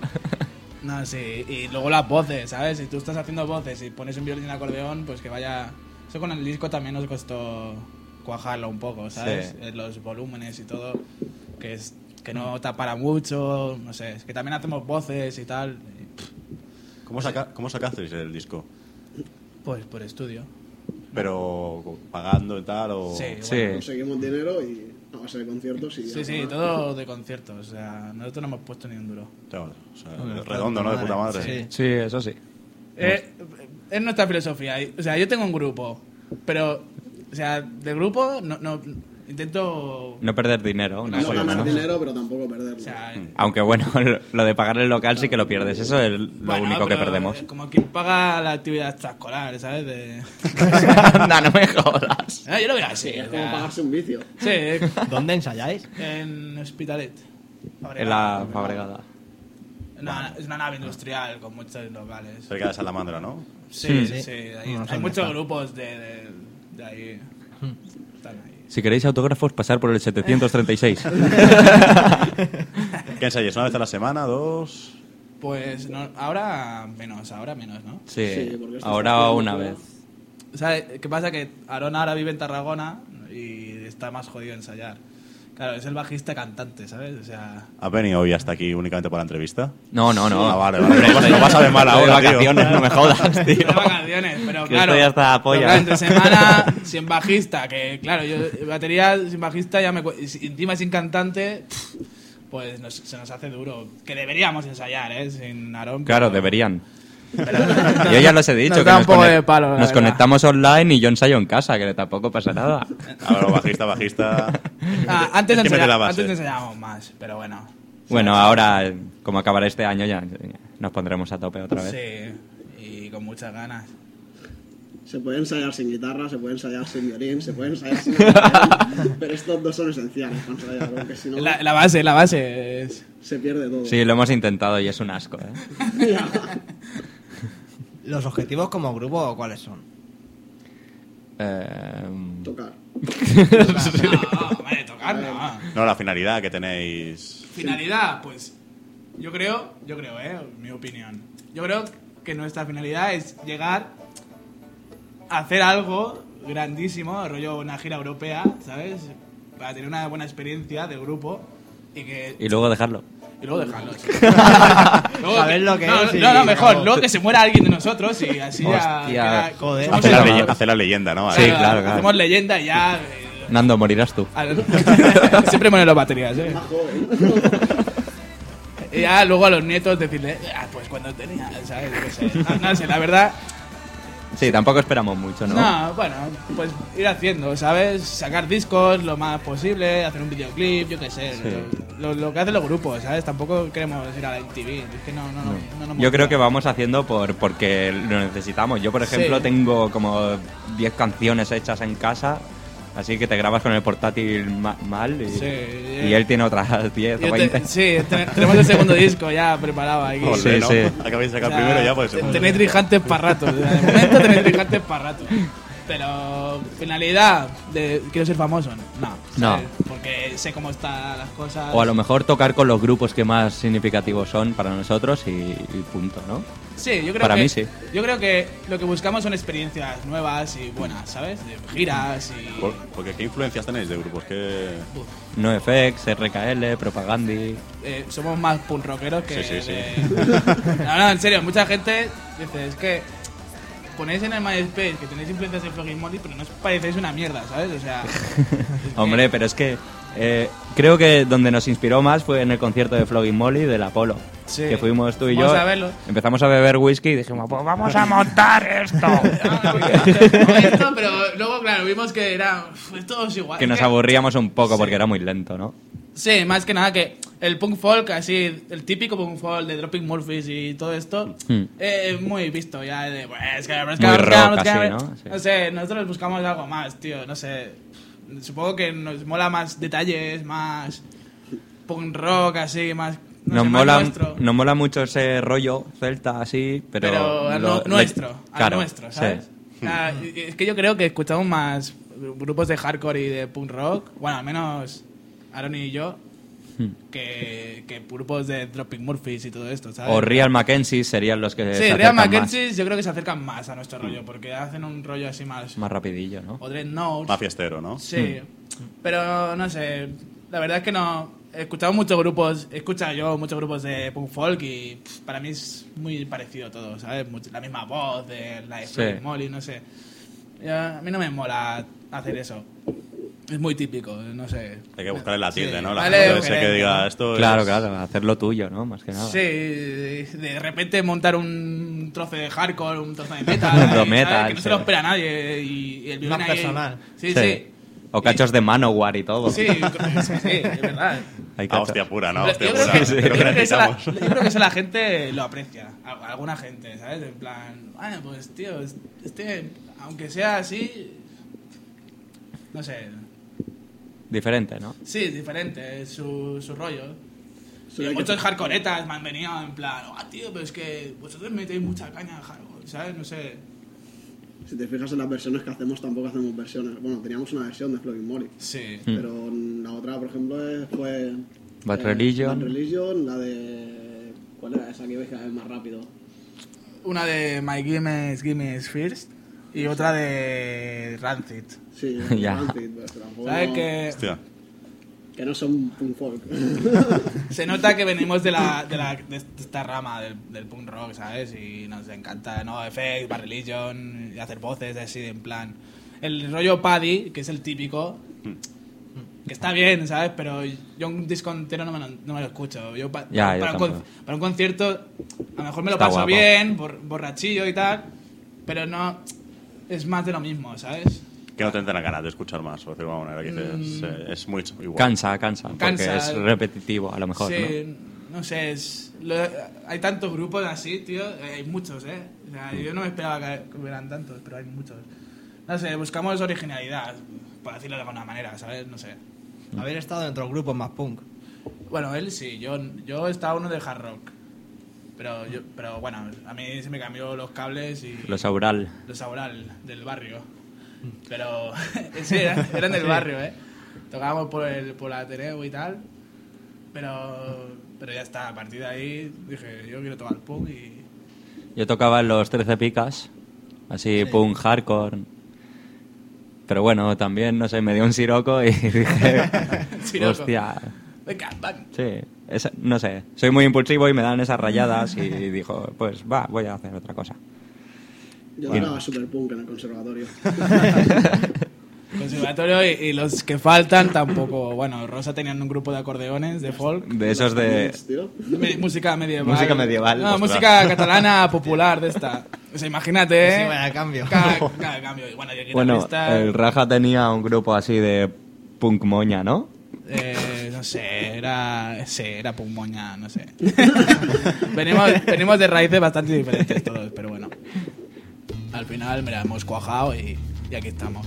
S5: No, sí. Y luego las voces, ¿sabes? Si tú estás haciendo voces y pones un violín y un acordeón, pues que vaya... Eso con el disco también nos costó cuajarlo un poco, ¿sabes?
S4: Sí.
S5: Eh, Los volúmenes y todo, que es que no tapara mucho, no sé. Es que también hacemos voces y tal. y, pff,
S2: ¿Cómo, saca, ¿Cómo sacasteis el disco?
S5: pues por estudio.
S2: ¿Pero pagando y tal o...?
S5: Sí,
S4: Sí.
S5: bueno.
S6: Conseguimos dinero y a base de conciertos y...
S5: Sí, sí, todo de conciertos. O sea, nosotros no hemos puesto ni un duro.
S2: O sea, o sea, redondo, ¿no? De puta madre.
S1: Sí.
S4: Sí, eso sí.
S5: Eh, es nuestra filosofía. y- O sea, yo tengo un grupo, pero, o sea, del grupo no, no intento...
S4: No perder dinero, una
S6: No
S4: por lo
S6: ganar
S4: menos.
S6: dinero, pero tampoco perderlo.
S5: O sea,
S4: Aunque bueno, lo de pagar el local sí que lo pierdes. Eso es lo
S5: bueno,
S4: único que
S5: pero,
S4: perdemos.
S5: eh, Como quien paga la actividad extraescolar, ¿sabes? De...
S4: no, no me jodas.
S5: Eh, yo lo veo así.
S6: Es
S5: o
S6: como
S5: sea,
S6: pagarse un vicio.
S5: sí,
S1: ¿Dónde ensayáis?
S5: en Hospitalet.
S4: En la fabregada.
S5: Una- es una nave industrial con muchos locales.
S2: Cerca de Salamandra, ¿no?
S5: Sí,
S1: Sí.
S5: sí, sí. Ahí-
S1: No, no sé
S5: hay
S1: dónde
S5: muchos
S1: está.
S5: grupos de, de, de ahí. Están ahí.
S4: Si queréis autógrafos, pasar por el setecientos treinta y seis.
S2: ¿Qué ensayes? ¿Una vez a la semana? ¿Dos?
S5: Pues no, ahora menos, ahora menos, ¿no?
S4: Sí,
S6: Sí, porque esto
S4: ahora
S6: está
S4: una
S6: haciendo
S4: vez.
S5: O sea, ¿qué pasa? Que Aaron ahora vive en Tarragona y está más jodido ensayar. Claro, es el bajista cantante, ¿sabes? O sea...
S2: ¿Has venido hoy hasta aquí únicamente para la entrevista?
S4: No, no, no.
S2: Ah, vale, vale. Lo vas, lo vas a ver mal
S4: Estoy de
S2: ahora, tío.
S4: vacaciones, no me jodas, tío.
S5: de vacaciones, pero
S4: Que
S5: claro...
S4: estoy hasta la polla.
S5: pero claro, entre semana, sin bajista, que claro, yo batería sin bajista ya me... cu- y encima sin cantante, pff, pues nos- se nos hace duro. Que deberíamos ensayar, ¿eh? Sin Aaron.
S4: Claro,
S5: pero-
S4: deberían.
S5: pero-
S4: Yo ya los he dicho.
S5: Nos
S4: que
S5: da un
S4: nos,
S5: poco
S4: conect-
S5: de palo, la
S4: nos
S5: verdad.
S4: conectamos online y yo ensayo en casa, que tampoco pasa nada.
S2: A ver, bajista, bajista...
S5: Ah, antes,
S2: Es que mete la
S5: ensaya-
S2: base.
S5: antes ensayábamos más, pero bueno.
S4: Bueno, ahora, como acabará este año, ya nos pondremos a tope otra vez.
S5: Sí, y con muchas ganas.
S6: Se puede ensayar sin guitarra, se puede ensayar sin violín, se puede ensayar sin acordeón, pero estos dos son esenciales para ensayar, porque si no
S5: La, la base, la base es...
S6: se pierde todo.
S4: Sí, lo hemos intentado y es un asco, ¿eh?
S1: ¿Los objetivos como grupo cuáles son?
S4: Eh,
S6: Tocar.
S5: No, vale, tocar no.
S2: No, la finalidad que tenéis...
S5: Finalidad, pues yo creo, yo creo, eh, mi opinión. Yo creo que nuestra finalidad es llegar a hacer algo grandísimo, rollo una gira europea, ¿sabes? Para tener una buena experiencia del grupo y que...
S4: Y luego dejarlo.
S5: Y luego dejarlo. Sí. Luego
S1: Saber
S5: que-
S1: lo que
S5: no,
S1: es y
S5: No, no, mejor.
S1: acabó.
S5: Luego que se muera alguien de nosotros y así ya...
S4: Hostia.
S5: queda-
S1: Joder.
S5: somos
S2: Hace la,
S5: el-
S2: leye- hace la leyenda, ¿no?
S4: Sí,
S2: Ahí.
S4: claro, claro.
S5: Hacemos leyenda y ya... eh,
S4: Nando, morirás tú.
S5: al- Siempre ponen las baterías, ¿eh?
S6: Más joven.
S5: Y ya luego a los nietos decirle, ah, pues cuando tenía, ¿sabes? Yo qué sé. No, no sé, la verdad...
S4: Sí, tampoco esperamos mucho, ¿no?
S5: No, bueno, pues ir haciendo, ¿sabes? Sacar discos lo más posible, hacer un videoclip, yo qué sé.
S4: Sí.
S5: Lo, lo que hacen los grupos, ¿sabes? Tampoco queremos ir a la M T V. Es que no, no, no, no nos
S4: Yo
S5: motiva.
S4: creo que vamos haciendo por porque lo necesitamos. Yo, por ejemplo,
S5: Sí.
S4: tengo como diez canciones hechas en casa, así que te grabas con el portátil ma- mal y,
S5: Sí,
S4: y él tiene otras diez
S5: Yo
S4: o
S5: te-
S4: veinte.
S5: sí, te- tenemos el segundo disco ya preparado aquí.
S2: Joder,
S4: Sí,
S2: ¿no?
S4: sí.
S2: Acabáis de
S5: O
S2: sacar
S5: sea,
S2: primero ya, pues...
S5: te- Tenéis trijantes para rato. De momento tenéis trijantes para rato. Pero, finalidad de quiero ser famoso, no.
S4: No.
S5: ¿sabes? Porque sé cómo están las cosas.
S4: O a lo mejor tocar con los grupos que más significativos son para nosotros y, y punto, ¿no?
S5: Sí, yo creo
S4: Para
S5: que,
S4: mí sí.
S5: Yo creo que lo que buscamos son experiencias nuevas y buenas, ¿sabes? De giras y...
S2: Por- Porque ¿qué influencias tenéis de grupos? ¿Qué...
S4: NoFX, R K L, Propagandi.
S5: eh, somos más punk rockeros que...
S2: Sí, sí, sí.
S5: de- No, no, en serio, mucha gente dice, es que ponéis en el MySpace que tenéis influencias de Flogging Molly, pero no os parecéis una mierda, ¿sabes? O sea... es que-
S4: Hombre, pero es que eh, creo que donde nos inspiró más fue en el concierto de Flogging Molly del Apolo.
S5: Sí.
S4: Que fuimos tú y
S5: Fuimos
S4: yo.
S5: a verlo.
S4: Empezamos a beber whisky y dijimos, pues vamos a montar esto.
S5: Ah, no, esto, pero luego, claro, vimos que era... uf, todos igual.
S4: que
S5: Es
S4: nos aburríamos un poco porque era muy lento, ¿no?
S5: Sí, más que nada que el punk folk, así, el típico punk folk de Dropping Murphys y todo esto,
S4: Hmm.
S5: eh, muy visto ya de... Pues, es que, es
S4: Muy
S5: que-
S4: rock
S5: es que-
S4: así, ¿no? Sí.
S5: No sé, nosotros buscamos algo más, tío, no sé. Supongo que nos mola más detalles, más punk rock, así, más... No
S4: Nos
S5: sé, más
S4: mola,
S5: nuestro.
S4: nos mola mucho ese rollo celta así, pero...
S5: Pero al
S4: lo-
S5: no-
S4: lo-
S5: nuestro, al
S4: claro,
S5: nuestro, ¿sabes?
S4: sí.
S5: Ah, y- es que yo creo que escuchamos más grupos de hardcore y de punk rock, bueno, al menos Aaron y yo,
S4: Hmm.
S5: que, que grupos de Dropping Murphys y todo esto, ¿sabes?
S4: O Real Mackenzie serían los que se
S5: Sí, Real
S4: acercan más,
S5: Mackenzie yo creo que se acercan más a nuestro rollo, porque hacen un rollo así más...
S4: más rapidillo, ¿no?
S5: O Dreadnoughts.
S2: Más fiestero, ¿no?
S5: Sí, pero no sé, la verdad es que no... He escuchado muchos grupos, he escuchado yo muchos grupos de punk folk y pff, para mí es muy parecido todo, ¿sabes? Much- la misma voz de la de
S4: Sí.
S5: Flogging Molly, no sé. Ya, a mí no me mola hacer eso. Es muy típico, no sé.
S2: Hay que buscarle la tilde,
S5: Sí,
S2: ¿no? La
S5: vale,
S2: gente ese que
S5: diferente,
S2: diga
S5: ¿no?
S2: esto
S4: Claro,
S2: es-
S4: claro, hacerlo tuyo, ¿no? Más que nada.
S5: Sí, de repente montar un trozo de hardcore, un trozo de metal,
S4: Un trozo
S5: y,
S4: metal,
S5: ¿sabes? Que no se lo
S4: sí.
S5: espera nadie y, y el violín
S1: Más
S5: ahí-
S1: personal.
S5: Sí, sí.
S4: O cachos de Manowar y todo.
S5: Sí, sí, sí, es verdad.
S4: Hay
S2: Ah,
S4: cachos.
S2: hostia pura, ¿no?
S5: Pero
S2: Hostia
S5: yo, creo
S2: pura.
S5: que,
S2: Es lo
S5: yo
S2: que
S5: creo que eso la,
S2: necesitamos.
S5: yo creo que eso la gente lo aprecia. A- Alguna gente, ¿sabes? En plan, bueno, pues tío, es- este, aunque sea así, no sé.
S4: Diferente, ¿no?
S5: Sí, es diferente, es su, su rollo.
S6: Sí,
S5: Y
S6: hay que-
S5: muchos hardcoretas me han venido en plan, ah, tío, pero es que vosotros metéis mucha caña en hardcore, ¿sabes? No sé.
S6: Si te fijas en las versiones que hacemos, tampoco hacemos versiones. Bueno, teníamos una versión de Flogging Molly.
S5: Sí.
S6: Pero la otra, por ejemplo, es- fue...
S4: Bad
S6: eh,
S4: Religion.
S6: Bad Religion, la de... ¿Cuál era esa que vais cada vez más rápido?
S5: Una de My Gimmers, Gimmers First y otra de Rancid.
S6: Sí,
S4: Ya.
S6: Rancid, pues, tampoco-
S5: ¿Sabes? Que
S2: Hostia.
S6: Que no son punk folk.
S5: se nota que venimos de, la, de, la, de esta rama del, del punk rock, ¿sabes? Y nos encanta, ¿no? Effects, Bad Religion, y hacer voces así, en plan... El rollo Paddy, que es el típico, que está bien, ¿sabes? Pero yo un disco entero no me lo, no me lo escucho. Yo, pa-
S4: Ya, yo
S5: para, un,
S4: tampoco.
S5: con- para un concierto a lo mejor me lo
S4: Está
S5: paso
S4: guapo.
S5: bien, bor- borrachillo y tal, pero no... Es más de lo mismo, ¿sabes?
S2: Que no te entran ganas de escuchar más, por decirlo de alguna manera. Que dices,
S5: Mm.
S2: eh, es muy igual.
S4: Cansa, cansa, porque
S5: Cansa.
S4: es repetitivo, a lo mejor,
S5: Sí, ¿no? sé, es, lo- hay tantos grupos así, tío, eh, hay muchos, ¿eh? O sea, yo no me esperaba que, que hubieran tantos, pero hay muchos. No sé, buscamos originalidad, por decirlo de alguna manera, ¿sabes? No sé.
S1: Haber estado dentro de grupos más punk.
S5: Bueno, él sí, yo, yo estaba uno de hard rock. Pero, yo, pero bueno, a mí se me cambió los cables y...
S4: ¿no? Los Aural.
S5: Los Aural, del barrio. Pero sí, eran, eran del barrio, ¿eh? Tocábamos por el, por la Ateneo y tal. Pero, pero ya está, a partir de ahí dije, yo quiero tocar punk y...
S4: Yo tocaba en los trece picas, así punk hardcore. Pero bueno, también, no sé, me dio un siroco y dije,
S5: Siroco.
S4: hostia,
S5: Venga, van.
S4: sí, esa- no sé, soy muy impulsivo y me dan esas rayadas y dijo, pues va, voy a hacer otra cosa.
S6: Yo
S4: Bueno.
S6: tocaba super punk en el conservatorio.
S5: Conservatorio y, y los que faltan tampoco. Bueno, Rosa tenían un grupo de acordeones, de folk.
S4: De esos de...
S6: Tío.
S5: Me- música medieval.
S4: Música medieval.
S5: No,
S4: Ostras.
S5: música catalana popular de esta. O sea, imagínate,
S1: Sí,
S5: ¿eh?
S1: bueno, a cambio.
S5: Cada, cada cambio. Y bueno, y el
S4: Bueno,
S5: guitarrista,
S4: el Raja tenía un grupo así de punk moña, ¿no?
S5: eh, no sé, era. Sí, era pulmoña, no sé. venimos, venimos de raíces bastante diferentes todos, pero bueno. Al final, mira, hemos cuajado y, y aquí estamos.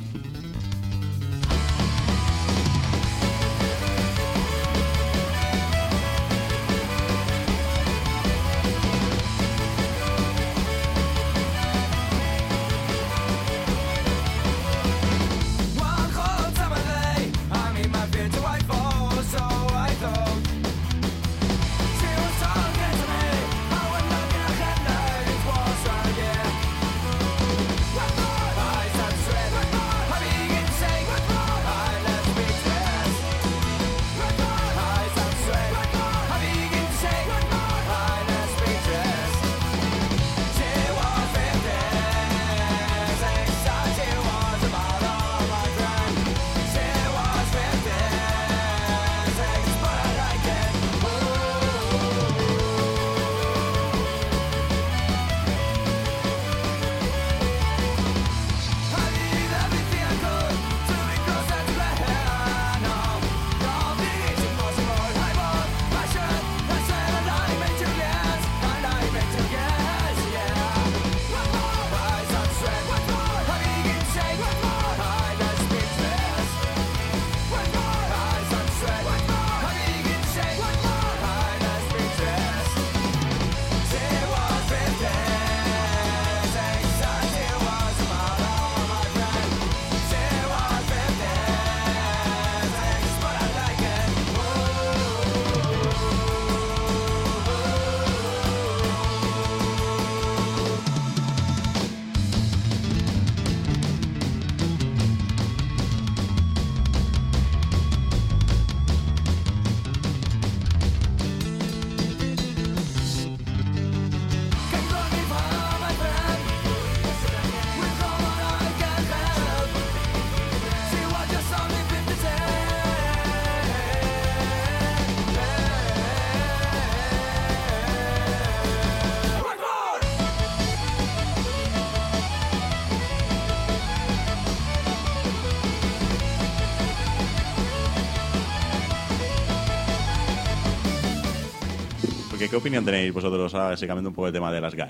S2: Porque, ¿qué opinión tenéis vosotros, ah, básicamente un poco el tema de las G A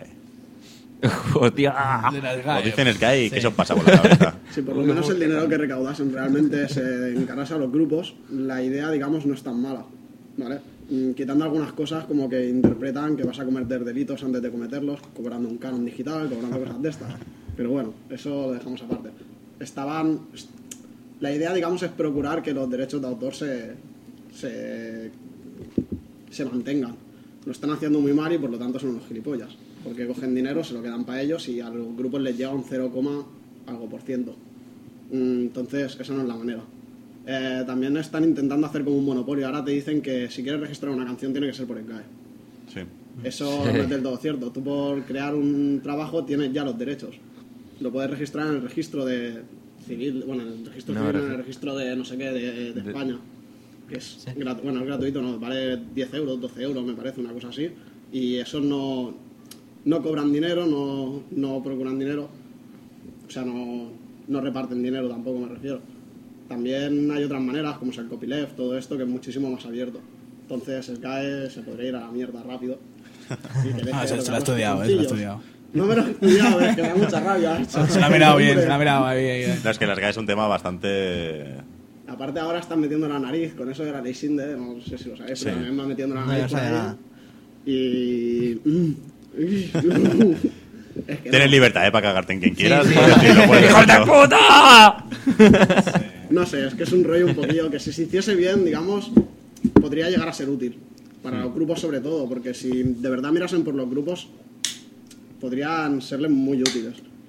S2: E?
S4: ¡Hostia!
S5: De las
S2: Os
S5: gallas.
S2: dicen G A E y ¿qué se os pasa por la cabeza?
S6: Si por lo menos el dinero que recaudasen realmente se encargase a los grupos, la idea, digamos, no es tan mala, ¿vale? Mm, Quitando algunas cosas como que interpretan que vas a cometer delitos antes de cometerlos, cobrando un canon digital, cobrando cosas de estas. Pero bueno, eso lo dejamos aparte. Estaban... La idea, digamos, es procurar que los derechos de autor se, se, se mantengan. Lo están haciendo muy mal y por lo tanto son unos gilipollas. Porque cogen dinero, se lo quedan para ellos y a los grupos les llega un cero, algo por ciento. Mm, Entonces, esa no es la manera. Eh, también están intentando hacer como un monopolio. Ahora te dicen que si quieres registrar una canción tiene que ser por el G A E.
S2: Sí.
S6: Eso no es del todo cierto. Tú por crear un trabajo tienes ya los derechos. Lo puedes registrar en el registro de civil, bueno, en el registro
S4: No,
S6: civil, en
S4: regi-
S6: el registro de no sé qué, de, de
S4: de-
S6: España. Que es gratu- bueno, es gratuito, no, vale diez euros, doce euros, me parece, una cosa así. Y esos no, no cobran dinero, no, no procuran dinero. O sea, no, no reparten dinero tampoco, me refiero. También hay otras maneras, como es el copyleft, todo esto, que es muchísimo más abierto. Entonces el G A E se podría ir a la mierda rápido. Y que deje
S5: Ah, se,
S6: de
S5: se lo ha
S6: tocar
S5: estudiado,
S6: los
S5: eh, se lo ha
S6: calzoncillos.
S5: estudiado.
S6: No me lo he estudiado, es que me da mucha rabia.
S5: Se, se lo ha mirado bien, se lo ha mirado ahí. ahí, ahí.
S2: No, es que las G A E es un tema bastante...
S6: Aparte ahora están metiendo la nariz con eso de la ley Sinde, no sé si lo sabéis,
S2: Sí.
S6: pero también van metiendo la
S1: No,
S6: nariz
S1: yo
S6: por
S1: sabía
S6: ahí.
S1: nada.
S6: Y... es que
S2: Tienes
S6: no,
S2: libertad, ¿eh? Para cagarte en quien quieras.
S1: sí.
S2: puedes decirlo, puedes
S4: ¡Hijos de
S2: decirlo.
S4: puta!
S6: no sé, es que es un rollo un poquillo que si se hiciese bien, digamos, podría llegar a ser útil. Para los grupos sobre todo, porque si de verdad mirasen por los grupos, podrían serles muy útiles.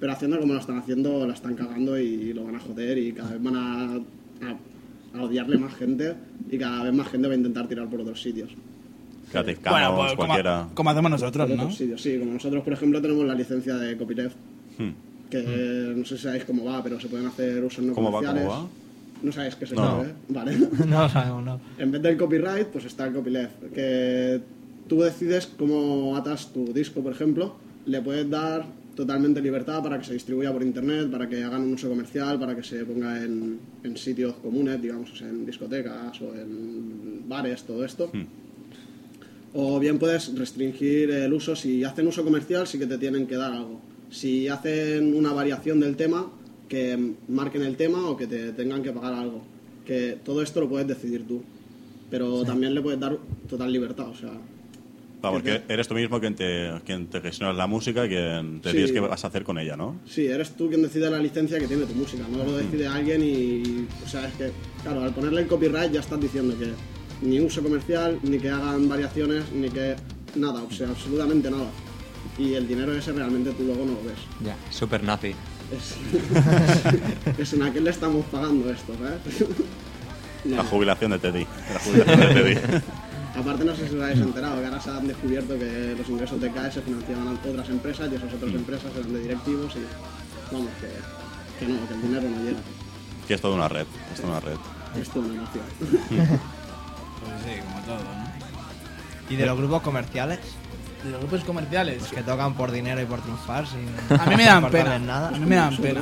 S6: pero haciendo como lo están haciendo, la están cagando y lo van a joder y cada vez van a, a, a odiarle más gente y cada vez más gente va a intentar tirar por otros sitios.
S2: Creative Commons,
S5: Bueno, pues como,
S2: cualquiera.
S5: como hacemos nosotros,
S6: Por
S5: ¿no?
S6: otros sitios, sí, como nosotros, por ejemplo, tenemos la licencia de copyleft,
S2: Hmm.
S6: que eh, no sé si sabéis cómo va, pero se pueden hacer usos no
S2: ¿Cómo va,
S6: comerciales.
S2: cómo va?
S6: No sabéis qué es
S2: No.
S6: eso, ¿eh? Vale.
S1: No lo sabemos, no.
S6: En vez del copyright, pues está el copyleft, que tú decides cómo atas tu disco, por ejemplo, le puedes dar totalmente libertad para que se distribuya por internet, para que hagan un uso comercial, para que se ponga en, en sitios comunes, digamos, o sea, en discotecas o en bares, todo esto.
S2: Hmm.
S6: O bien puedes restringir el uso. Si hacen uso comercial, sí que te tienen que dar algo. Si hacen una variación del tema, que marquen el tema o que te tengan que pagar algo. Que todo esto lo puedes decidir tú. Pero también le puedes dar total libertad, o sea...
S2: Va, porque eres tú mismo quien te, quien te gestionas la música y quien te
S6: Sí.
S2: decides qué vas a hacer con ella, ¿no?
S6: Sí, eres tú quien decide la licencia que tiene tu música, no lo decide alguien y... O sea, es que, claro, al ponerle el copyright ya estás diciendo que ni uso comercial, ni que hagan variaciones, ni que... Nada, o sea, absolutamente nada. Y el dinero ese realmente tú luego no lo ves.
S4: Ya, super nazi.
S6: Es, es en a quién le estamos pagando esto, ¿sabes? No.
S2: La jubilación de Teddy. La jubilación de Teddy.
S6: Aparte, no sé si os habéis enterado que ahora se han descubierto que los ingresos de C A E se financiaban a otras empresas y esas otras empresas eran de directivos y vamos, que, que no, que el dinero no llega.
S2: Que es toda una red. Es toda una red.
S6: Es toda una mafia.
S5: Pues sí, como todo, ¿no?
S1: ¿Y de los grupos comerciales?
S5: De los grupos comerciales.
S1: Pues que tocan por dinero y por triunfar sin
S5: A mí me dan
S1: importarles
S5: pena.
S1: nada.
S5: A mí me dan pena.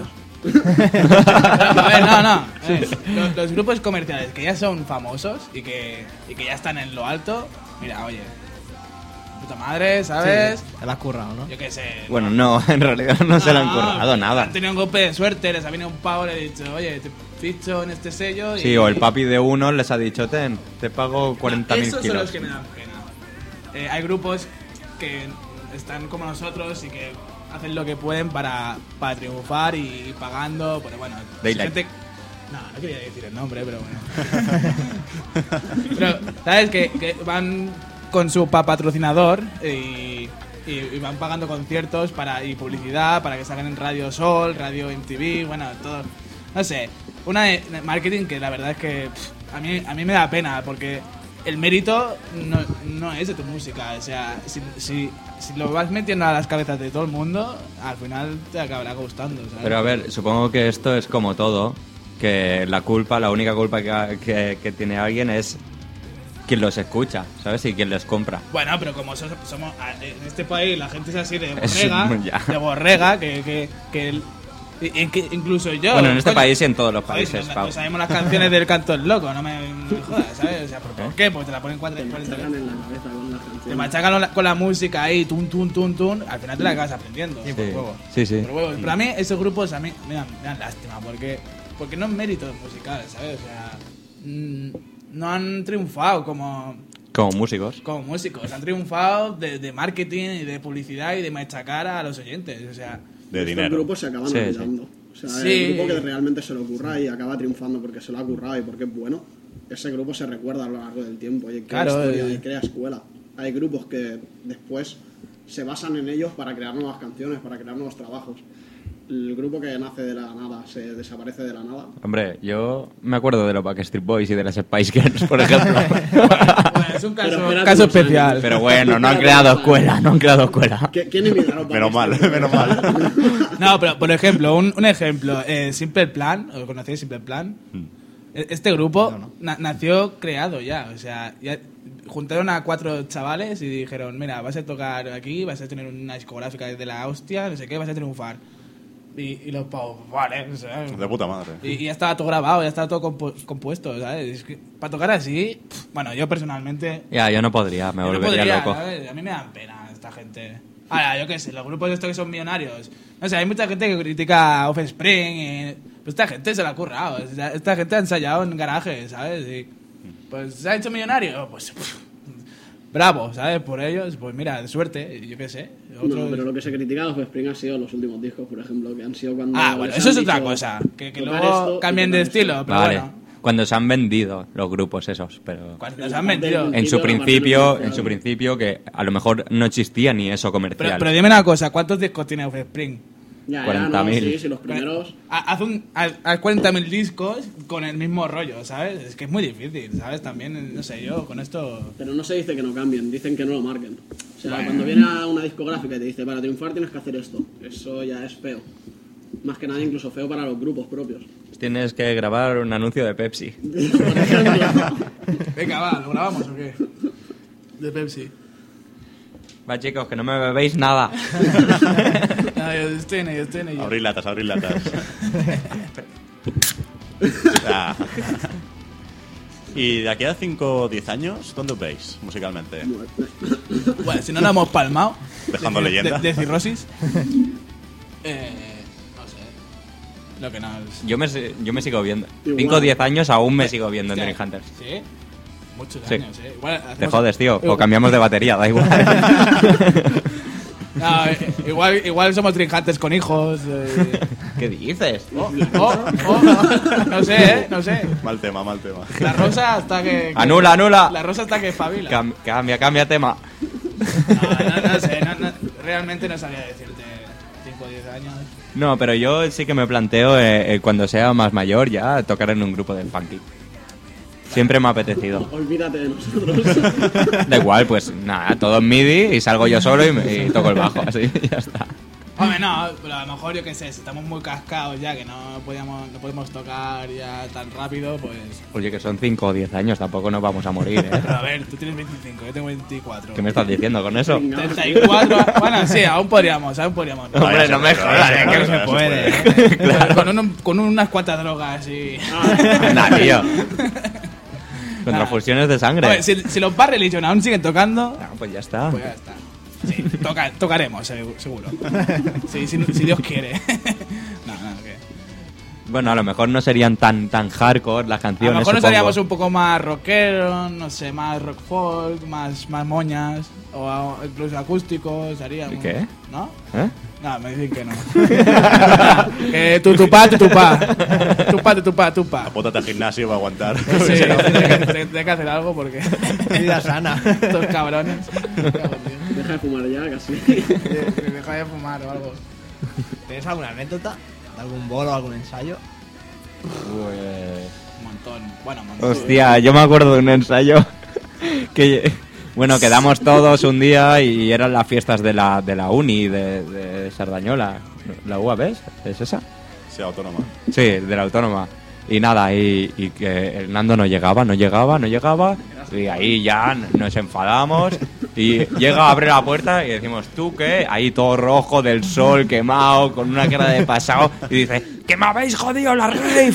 S5: A ver, no, no. Eh, los, los grupos comerciales que ya son famosos y que, y que ya están en lo alto, mira, oye, puta madre, ¿sabes?
S1: Sí, te la has currado, ¿no?
S5: Yo qué sé.
S4: Bueno, no, en realidad no se lo han
S5: No,
S4: currado nada.
S5: Han tenido un golpe de suerte, les ha venido un pavo y le ha dicho, oye, te ficho en este sello. Y,
S4: Sí, o el papi de uno les ha dicho, ten, te pago cuarenta mil
S5: Esos son los
S4: kilos.
S5: que me dan pena. Eh, hay grupos que están como nosotros y que hacen lo que pueden para, para triunfar y pagando, pero bueno,
S4: Daylight.
S5: gente- no, no quería decir el nombre, pero bueno. Pero, ¿sabes? Que, que van con su pa- patrocinador y, y, y van pagando conciertos para y publicidad para que salgan en Radio Sol, Radio M T V, bueno, todo. No sé, una de de marketing que la verdad es que pff, a mí, a mí me da pena porque el mérito no, no es de tu música. O sea, si, si, si lo vas metiendo a las cabezas de todo el mundo, al final te acabará gustando, ¿sabes?
S4: Pero a ver, supongo que esto es como todo, que la culpa, la única culpa que, que, que tiene alguien es quien los escucha, ¿sabes? Y quien les compra.
S5: Bueno, pero como so- somos en este país la gente es así de
S4: Es-
S5: borrega,
S4: ya.
S5: de borrega, que, que, que, el- y- y que incluso yo...
S4: Bueno, en este
S5: coño,
S4: país y en todos los
S5: joder,
S4: países,
S5: no,
S4: Pau.
S5: no sabemos las canciones del Canto del Loco, no me, no me jodas, ¿sabes? O sea, ¿por,
S4: ¿Eh?
S5: por qué? Porque te la ponen cuatro,
S6: Te
S5: cuarenta
S6: machacan
S5: veces.
S6: en la cabeza con las
S5: Te
S6: canciones.
S5: machacan con la, con la música ahí, tun, tun, tun, tun, al final te la acabas aprendiendo.
S1: Sí, por huevos.
S4: Sí, sí.
S5: Por huevos. Pero a mí esos grupos a mí me dan, me dan lástima, porque, porque no es mérito musical, ¿sabes? O sea, mm, no han triunfado como,
S4: Como músicos.
S5: como músicos, han triunfado de, de marketing y de publicidad y de machacar a los oyentes, o sea...
S2: De
S6: Estos
S2: dinero.
S6: grupos se acaban
S4: Sí,
S6: olvidando. O sea,
S5: Sí.
S6: el grupo que realmente se lo ocurra y acaba triunfando porque se lo ha currado y porque es bueno, ese grupo se recuerda a lo largo del tiempo y crea
S5: Claro,
S6: historia
S5: eh.
S6: y crea escuela. Hay grupos que después se basan en ellos para crear nuevas canciones, para crear nuevos trabajos. El grupo que nace de la nada, se desaparece de la nada.
S4: Hombre, yo me acuerdo de los Backstreet Boys y de las Spice Girls, por ejemplo.
S5: Bueno, es un caso,
S6: Pero espérate
S5: caso
S6: unos
S5: especial.
S6: años.
S4: Pero bueno, no han creado escuela, no han creado escuela.
S6: ¿Qui- ¿Quién imita a los
S2: Menos mal,
S6: Backstreet
S2: menos
S6: Boys?
S2: mal.
S5: No, pero por ejemplo, un, un ejemplo, eh, Simple Plan, ¿os conocéis Simple Plan? E- Este grupo
S1: No, no.
S5: na- nació creado ya, o sea, ya juntaron a cuatro chavales y dijeron, mira, vas a tocar aquí, vas a tener una discográfica de la hostia, no sé qué, vas a triunfar. Y, y los pavos, vale, o sea,
S2: De puta madre.
S5: y, y ya estaba todo grabado, ya estaba todo compu- compuesto, ¿sabes? Es que para tocar así, pff, bueno, yo personalmente
S4: Ya, yo no podría, me
S5: yo no
S4: volvería
S5: podría,
S4: loco.
S5: ¿sabes? A mí me dan pena esta gente. Ahora, yo qué sé, los grupos estos que son millonarios. No sé, hay mucha gente que critica a Offspring y... Pues esta gente se la ha currado. Esta, esta gente ha ensayado en garajes, ¿sabes? Y pues se ha hecho millonario. Pues pff, bravo, ¿sabes? Por ellos, pues mira, suerte, yo qué sé.
S6: No,
S5: Otros-
S6: pero lo que se critica a los Offspring han sido los últimos discos, por ejemplo, que han sido cuando...
S5: Ah, bueno,
S6: les
S5: eso
S6: han
S5: es otra
S6: dicho,
S5: cosa. Que, que
S6: tocar
S5: luego
S6: esto y
S5: cambien de
S6: tocar esto.
S5: estilo, pero
S4: Vale,
S5: bueno.
S4: cuando se han vendido los grupos esos, pero...
S5: Cuando se han vendido.
S4: En su
S6: Principio, la
S4: principio,
S6: parte
S4: en su
S6: comercial.
S4: principio, que a lo mejor no existía ni eso
S5: Pero,
S4: comercial.
S5: pero dime una cosa, ¿cuántos discos tiene Offspring?
S6: Ya,
S4: cuarenta
S6: ya, no,
S4: mil.
S6: sí, sí, los primeros...
S5: Ha- Haz, un, haz haz cuarenta mil discos con el mismo rollo, ¿sabes? Es que es muy difícil, ¿sabes? También, no sé, yo con esto...
S6: Pero no se dice que no cambien, dicen que no lo marquen. O sea,
S5: Bueno.
S6: cuando viene a una discográfica y te dice, para triunfar tienes que hacer esto, eso ya es feo. Más que nada incluso feo para los grupos propios.
S4: Tienes que grabar un anuncio de Pepsi.
S6: Por ejemplo.
S5: Venga, va, ¿lo grabamos o qué? De Pepsi.
S4: Va, chicos, que no me bebéis nada.
S5: No, yo estoy en ello, estoy en ello.
S2: Abrir latas, abrir latas. Ah. Y de aquí a cinco o diez años, ¿dónde os veis musicalmente?
S5: Bueno, si no la hemos palmado.
S2: Dejando
S5: de,
S2: leyenda.
S5: De, de cirrosis. Eh, no sé. Lo que nos...
S4: Yo me, se- yo me sigo viendo.
S6: Igual.
S4: cinco o diez años aún me sigo viendo en
S5: Hostia,
S4: Dream Hunters.
S5: Sí. Muchos
S4: Sí.
S5: años, ¿eh? Igual
S4: Te
S5: hacemos-
S4: jodes, tío. O
S5: Igual-
S4: cambiamos de batería, da igual.
S5: No, eh, igual, igual somos Dream Hunters con hijos. Eh.
S4: ¿Qué dices?
S5: Oh, oh, oh, no sé, ¿eh? No sé.
S2: Mal tema, mal tema.
S5: La rosa hasta que... que-
S4: Anula, anula.
S5: La rosa hasta que espabila.
S4: Cam- cambia, cambia tema.
S5: No, no, no sé, no, no, realmente no sabría decirte cinco o diez años.
S4: No, pero yo sí que me planteo, eh, eh, cuando sea más mayor, ya tocar en un grupo de funky. Siempre me ha apetecido.
S6: Olvídate de nosotros.
S4: Da igual, pues nada, todo en MIDI y salgo yo solo y, me- y toco el bajo, así, y ya está.
S5: Hombre, no, pero a lo mejor yo qué sé, si estamos muy cascados ya, que no podíamos, no podemos tocar ya tan rápido, pues...
S4: Oye, que son cinco o diez años, tampoco nos vamos a morir, ¿eh?
S5: Pero a ver, tú tienes veinticinco, yo tengo veinticuatro.
S4: ¿Qué me estás diciendo con eso?
S6: Venga.
S5: treinta y cuatro, bueno, sí, aún podríamos, aún podríamos.
S4: Hombre, no me jodas,
S2: ¿eh?
S4: ¿eh?
S2: Que
S4: Que
S2: se
S4: se
S2: puede.
S4: puede.
S5: Con, un- con unas cuantas drogas y...
S4: Anda, tío. Con transfusiones de sangre.
S5: Hombre, si, si los Bad Religion aún siguen tocando,
S4: Ah, pues ya está.
S5: pues ya está. Sí, toca- tocaremos, segu- seguro. Sí, si, si Dios quiere. No, no, que...
S4: Bueno, a lo mejor no serían tan tan hardcore las
S5: A
S4: canciones.
S5: lo mejor nos
S4: supongo.
S5: haríamos un poco más rockero, no sé, más rock folk, más, más moñas, o a- incluso acústicos haríamos.
S4: ¿Qué?
S5: ¿No?
S4: ¿Eh?
S5: No, me dicen que no. Que tu tupá, tu tupá. Tupá, tu tupá, tupá.
S2: Apóntate al gimnasio para aguantar.
S5: Sí, tengo que, tengo que hacer algo porque
S1: Vida sana.
S5: estos cabrones.
S6: Deja de fumar ya, casi.
S5: Me deja de fumar o algo.
S1: ¿Tienes alguna anécdota? ¿De algún bolo o algún ensayo?
S5: Un montón. Bueno, un montón.
S4: Hostia, yo me acuerdo de un ensayo que, bueno, quedamos todos un día y eran las fiestas de la, de la uni de, de Sardañola. ¿La U A B es esa?
S2: Sea autónoma.
S4: Sí, de la autónoma. Y nada, y, y que el Nando no llegaba, no llegaba, no llegaba. Y ahí ya nos enfadamos. Y llega, abre la puerta y decimos, ¿tú qué? Ahí todo rojo del sol, quemado, con una cara de pasado. Y dice, ¡que me habéis jodido la rave!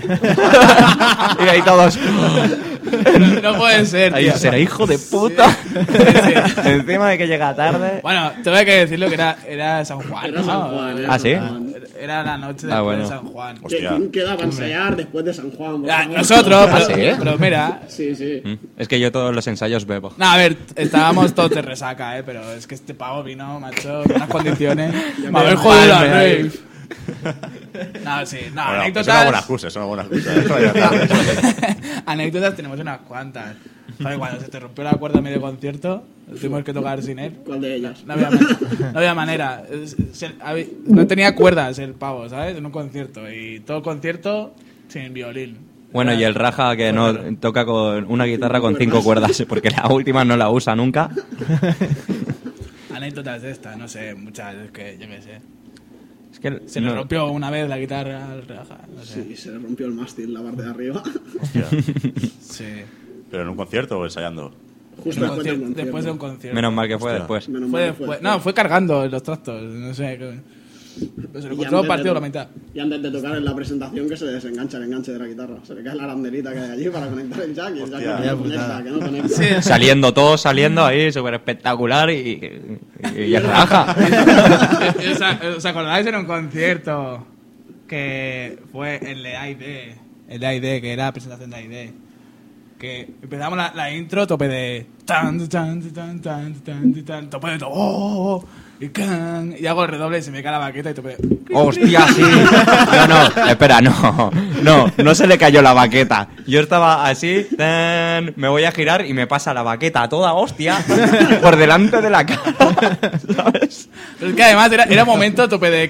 S4: Y ahí todos...
S5: No, no puede ser,
S4: Ahí
S5: tío.
S4: será hijo de puta.
S5: Sí.
S4: Encima de que llega tarde.
S5: Bueno, tengo que decirlo que era, era San Juan.
S6: Era
S5: ¿no?
S6: San Juan, ¿eh?
S4: ¿Ah, sí?
S6: San Juan.
S5: Era la noche
S4: Ah,
S5: después
S4: bueno.
S5: de San Juan.
S6: ¿Qué-
S2: Hostia.
S6: ¿Quién queda para ensayar después de San Juan? por
S5: Ya,
S6: favor?
S5: nosotros,
S4: ¿Ah,
S5: pero,
S4: sí?
S5: pero mira.
S6: Sí, sí.
S4: Mm, Es que yo todos los ensayos bebo.
S5: No, a ver, estábamos todos de resaca, ¿eh? Pero es que este pavo vino, macho, con unas condiciones.
S6: Ya
S5: Me habéis
S6: me
S5: jodido la
S4: palme ahí.
S5: rave. No, sí, no,
S2: Bueno, es
S5: anécdotas.
S2: una buena excusa, es una buena excusa. Eso ya está.
S5: Anécdotas tenemos unas cuantas. ¿Sabes? Cuando se te rompió la cuerda a medio concierto, tuvimos que tocar sin él.
S6: ¿Cuál de ellas?
S5: No había, man- no había manera. Es- se- había- no tenía cuerdas el pavo, ¿sabes? En un concierto. Y todo el concierto sin violín.
S4: Bueno, y el Raja que no toca con una guitarra con cinco cuerdas, porque la última no la usa nunca.
S5: Anécdotas de estas, no sé, muchas, es que yo qué sé.
S4: Es que
S5: Se
S4: no-
S5: le rompió una vez la guitarra al Raja, no sé.
S6: Sí, se le rompió el mástil, la parte de arriba.
S2: Hostia.
S5: Sí.
S2: ¿Pero en un concierto o ensayando?
S6: Justo
S5: Un
S6: después de un
S5: concierto-
S6: concierto.
S5: después de un concierto.
S4: Menos mal que fue
S2: Hostia.
S4: después.
S6: Menos
S5: Fue
S6: mal que
S5: después-
S6: después.
S5: no, fue cargando los trastos, no sé. que- Pero se lo
S6: Y
S5: encontró
S6: antes de
S5: partido a
S6: to-
S5: la mitad.
S6: Y antes de tocar en la presentación que se desengancha el enganche de la guitarra. Se le cae la arandelita que hay allí para conectar el jack y el jack
S2: Hostia.
S6: que no conecta, que no conecta.
S5: Sí,
S4: Saliendo, todos saliendo ahí, súper espectacular y, y, y el Raja.
S5: ¿Os, os acordáis en un concierto que fue el de A I D? El de A I D, que era la presentación de A I D. Que empezamos la, la intro, tope de. Tan, tan, tan, tan, tan, tan, tope de. Oh, oh, oh, y, can, y hago el redoble y se me cae la baqueta y tope de.
S4: Hostia, sí. No, no, espera, no. No, no se le cayó la baqueta. Yo estaba así, tan, me voy a girar y me pasa la baqueta a toda hostia por delante de la cara. ¿Sabes?
S5: Pero es que además era, era momento tope de que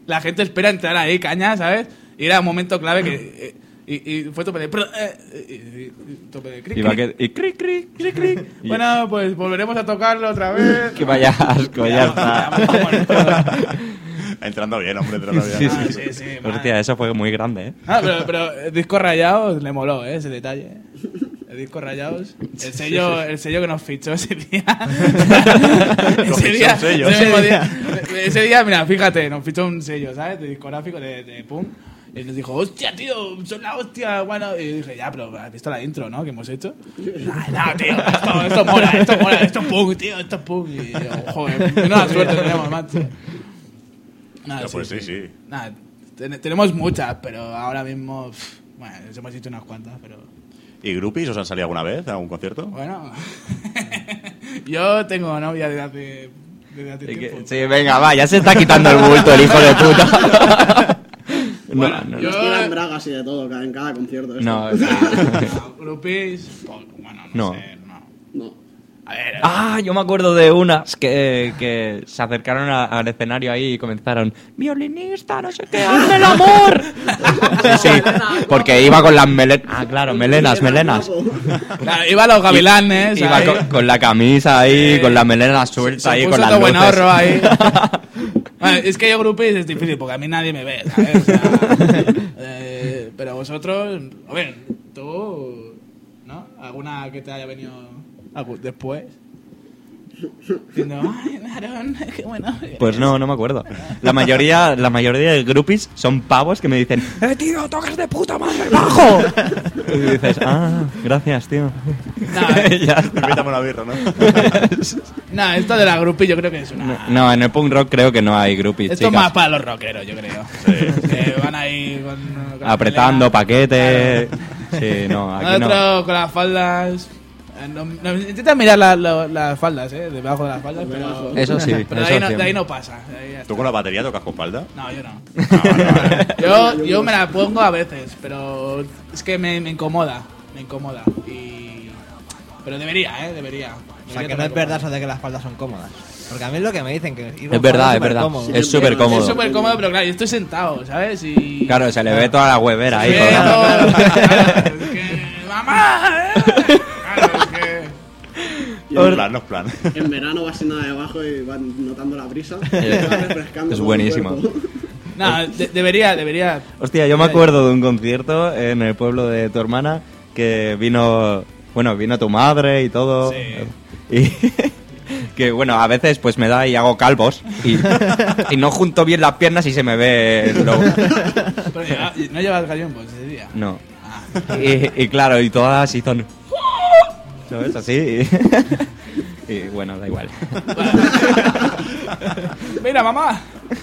S5: la gente espera entrar ahí, caña, ¿sabes? Y era un momento clave que... Eh, y, y fue tope de... Pro, eh, y, y, y tope de cric,
S4: Y, va
S5: cric,
S4: que, y cric, cric.
S5: cric, cric. Bueno, pues volveremos a tocarlo otra vez.
S4: Que vaya asco, ya está.
S2: Entrando bien, hombre, entrando bien.
S4: Sí, sí,
S5: Ah,
S4: sí.
S5: sí, sí, madre.
S4: Hostia, eso fue muy grande, ¿eh?
S5: Ah, pero, pero el disco Rayados le moló, ¿eh? Ese detalle. El disco Rayados. El sello, el sello que nos fichó ese día. ese día,
S2: un sello.
S5: ese mismo día. Ese día, mira, fíjate, nos fichó un sello, ¿sabes? De discográfico de, de punk. Y nos dijo, hostia, tío, son la hostia, bueno. Y dije, ya, pero ¿has visto la intro, no? Que hemos hecho. No, no, tío, esto, esto mola, esto mola, esto es punk, tío, esto es punk. Y yo, joder, menuda suerte tenemos, macho. Nada,
S2: Ya, pues sí, sí.
S5: Nada, ten- tenemos muchas, pero ahora mismo, pff, bueno, les hemos hecho unas cuantas, pero
S2: ¿Y groupies os han salido alguna vez a algún concierto?
S5: bueno. Yo tengo novia desde hace, desde hace
S4: Y que-
S5: tiempo.
S4: sí, venga, va, ya se está quitando el bulto el hijo de puta.
S5: Bueno,
S4: no, no,
S5: yo-
S6: Nos tiran bragas y de todo cada- en cada concierto. esto.
S4: no, sí.
S5: No, groupies, pues, bueno, no,
S4: No.
S5: sé, no.
S6: No.
S5: A ver,
S4: Ah, yo me acuerdo de unas que, que se acercaron a- al escenario ahí y comenzaron violinista, no sé qué, hazme el amor. Sí, sí, porque iba con las melenas. Ah, claro, melenas, melenas.
S5: claro, iba a los gavilanes,
S4: Iba
S5: ahí.
S4: con, con la camisa ahí,
S5: Sí.
S4: con las melenas
S5: Se
S4: sueltas ahí,
S5: puso
S4: con las
S5: todo buen
S4: luces.
S5: ahorro ahí. Bueno, es que yo groupies es difícil porque a mí nadie me ve, ¿sabes? O sea, eh, pero vosotros, a ver, tú, ¿no? ¿Alguna que te haya venido algo después? Diciendo, ay, Aaron, qué bueno.
S4: Pues no, no me acuerdo. La mayoría, la mayoría de groupies son pavos que me dicen, ¡eh, tío, tocas de puta madre el bajo! Y dices, ah, gracias, tío.
S5: No,
S4: Ya está.
S2: Invítame una birra, ¿no?
S5: no, esto de la groupie yo creo que es una...
S4: No, en el punk rock creo que no hay groupies,
S5: Esto es
S4: chicas.
S5: más para los rockeros, yo creo. Que van ahí con... con la
S4: Apretando,
S5: melena.
S4: paquete. Sí, no, aquí no.
S5: Nosotros con las faldas... eh, no- no- intentan mirar la- la- las faldas, ¿eh? Debajo de las faldas, pero...
S4: Eso sí,
S5: Pero de
S4: eso
S5: ahí, no,
S4: sí.
S5: de ahí no pasa. de ahí ya está.
S2: ¿Tú con la batería tocas con falda?
S5: No, yo no. yo, yo me la pongo a veces, pero es que me, me incomoda. Me incomoda. Y... Pero debería, ¿eh? Debería.
S1: O sea, que no es verdad eso de que las faldas son cómodas. Porque a mí es lo que me dicen, que ir con
S4: Es verdad,
S1: faldas
S4: es verdad.
S1: supercómodo.
S4: Es súper
S5: Es
S4: cómodo.
S5: súper cómodo, pero claro, yo estoy sentado, ¿sabes? Y...
S4: Claro, se le ve toda la huevera ahí.
S5: Sí,
S4: colgando.
S5: todo- claro, es que... ¡Mamá! ¿eh? Claro, es que...
S2: No es plan, no es plan.
S6: En verano vas sin nada debajo y vas notando la brisa.
S4: Eh,
S6: vas refrescando
S4: es
S6: todo
S4: buenísimo.
S6: el cuerpo.
S5: No, de- debería, debería...
S4: Hostia, yo me acuerdo de un concierto en el pueblo de tu hermana que vino, bueno, vino tu madre y todo.
S5: Sí.
S4: Y que bueno, a veces pues me da y hago calvos y, y no junto bien las piernas y se me ve el logo.
S5: Pero lleva- no llevas gallumbos ese día.
S4: No.
S5: Ah.
S4: Y, y claro, y todas así son... ¿Sabes? Así. Y, y bueno, da igual.
S5: Mira, mamá.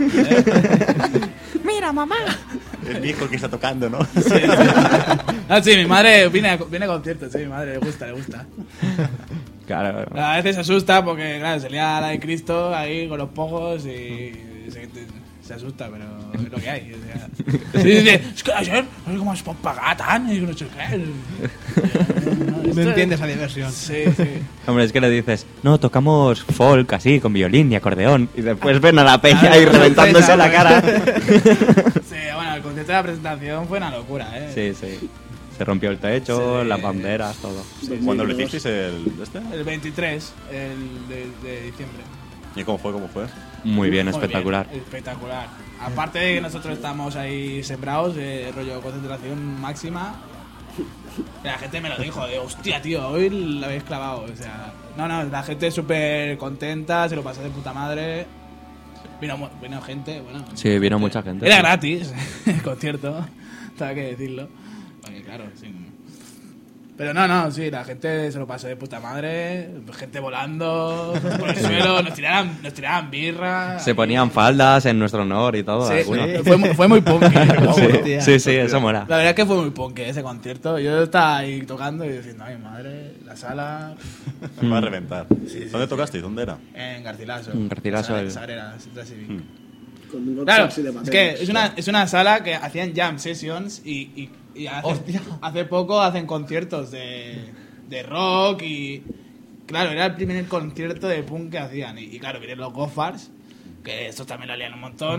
S2: Es mi hijo el que está tocando, ¿no?
S5: Ah, sí, mi madre viene a, viene a conciertos, sí, mi madre le gusta, le gusta.
S4: Claro.
S5: A veces se asusta porque, claro, se lía la de Cristo ahí con los pojos y se, se asusta, pero es lo que hay. O sea. Sí, dice, es que ayer, no sé cómo es por pagar tan y no sé qué.
S1: No entiendes esa diversión.
S5: Sí, sí.
S4: Hombre, es que le dices, no, tocamos folk así, con violín y acordeón. Y después ven a la peña
S5: Claro,
S4: ahí reventándose
S5: sorpresa,
S4: la cara.
S5: Sí, bueno, el concierto de la presentación fue una locura, ¿eh?
S4: Sí, sí. Se rompió el techo,
S5: Sí.
S4: las banderas, todo.
S2: ¿Cuándo lo hicisteis el este?
S5: El veintitrés el de, de diciembre.
S2: ¿Y cómo fue? ¿Cómo fue?
S4: Muy bien,
S5: Muy
S4: espectacular.
S5: bien, espectacular. Aparte de que nosotros estamos ahí sembrados, eh, rollo concentración máxima. La gente me lo dijo, de hostia, tío, hoy la habéis clavado. O sea, no, no, la gente súper contenta, se lo pasó de puta madre. Vino, mu- vino gente, bueno.
S4: Sí, vino mucha gente.
S5: Era
S4: sí.
S5: gratis el concierto, tengo que decirlo. Porque, claro, sin... Pero no, no, sí, la gente se lo pasó de puta madre, gente volando por el suelo, nos tiraban, nos tiraban birra.
S4: Se ponían faldas en nuestro honor y todo.
S5: Sí,
S4: algunos.
S5: sí, fue, muy- fue muy punky.
S4: Sí, sí, sí, eso mola.
S5: La verdad es que fue muy punky ese concierto. Yo estaba ahí tocando y diciendo, ay madre, la sala
S2: Me va a reventar. ¿Dónde tocasteis? ¿Dónde era?
S5: en Garcilaso.
S4: En Garcilaso, el-
S5: Sagrera, Central Civic.
S6: Con un
S5: Claro,
S6: taxi de
S5: es
S6: papeles.
S5: que es una, es una sala que hacían jam sessions y, y, y hace, hace poco hacen conciertos de, de rock y... Claro, era el primer concierto de punk que hacían. Y, y claro, vienen los Gophers, que estos también la lían un montón.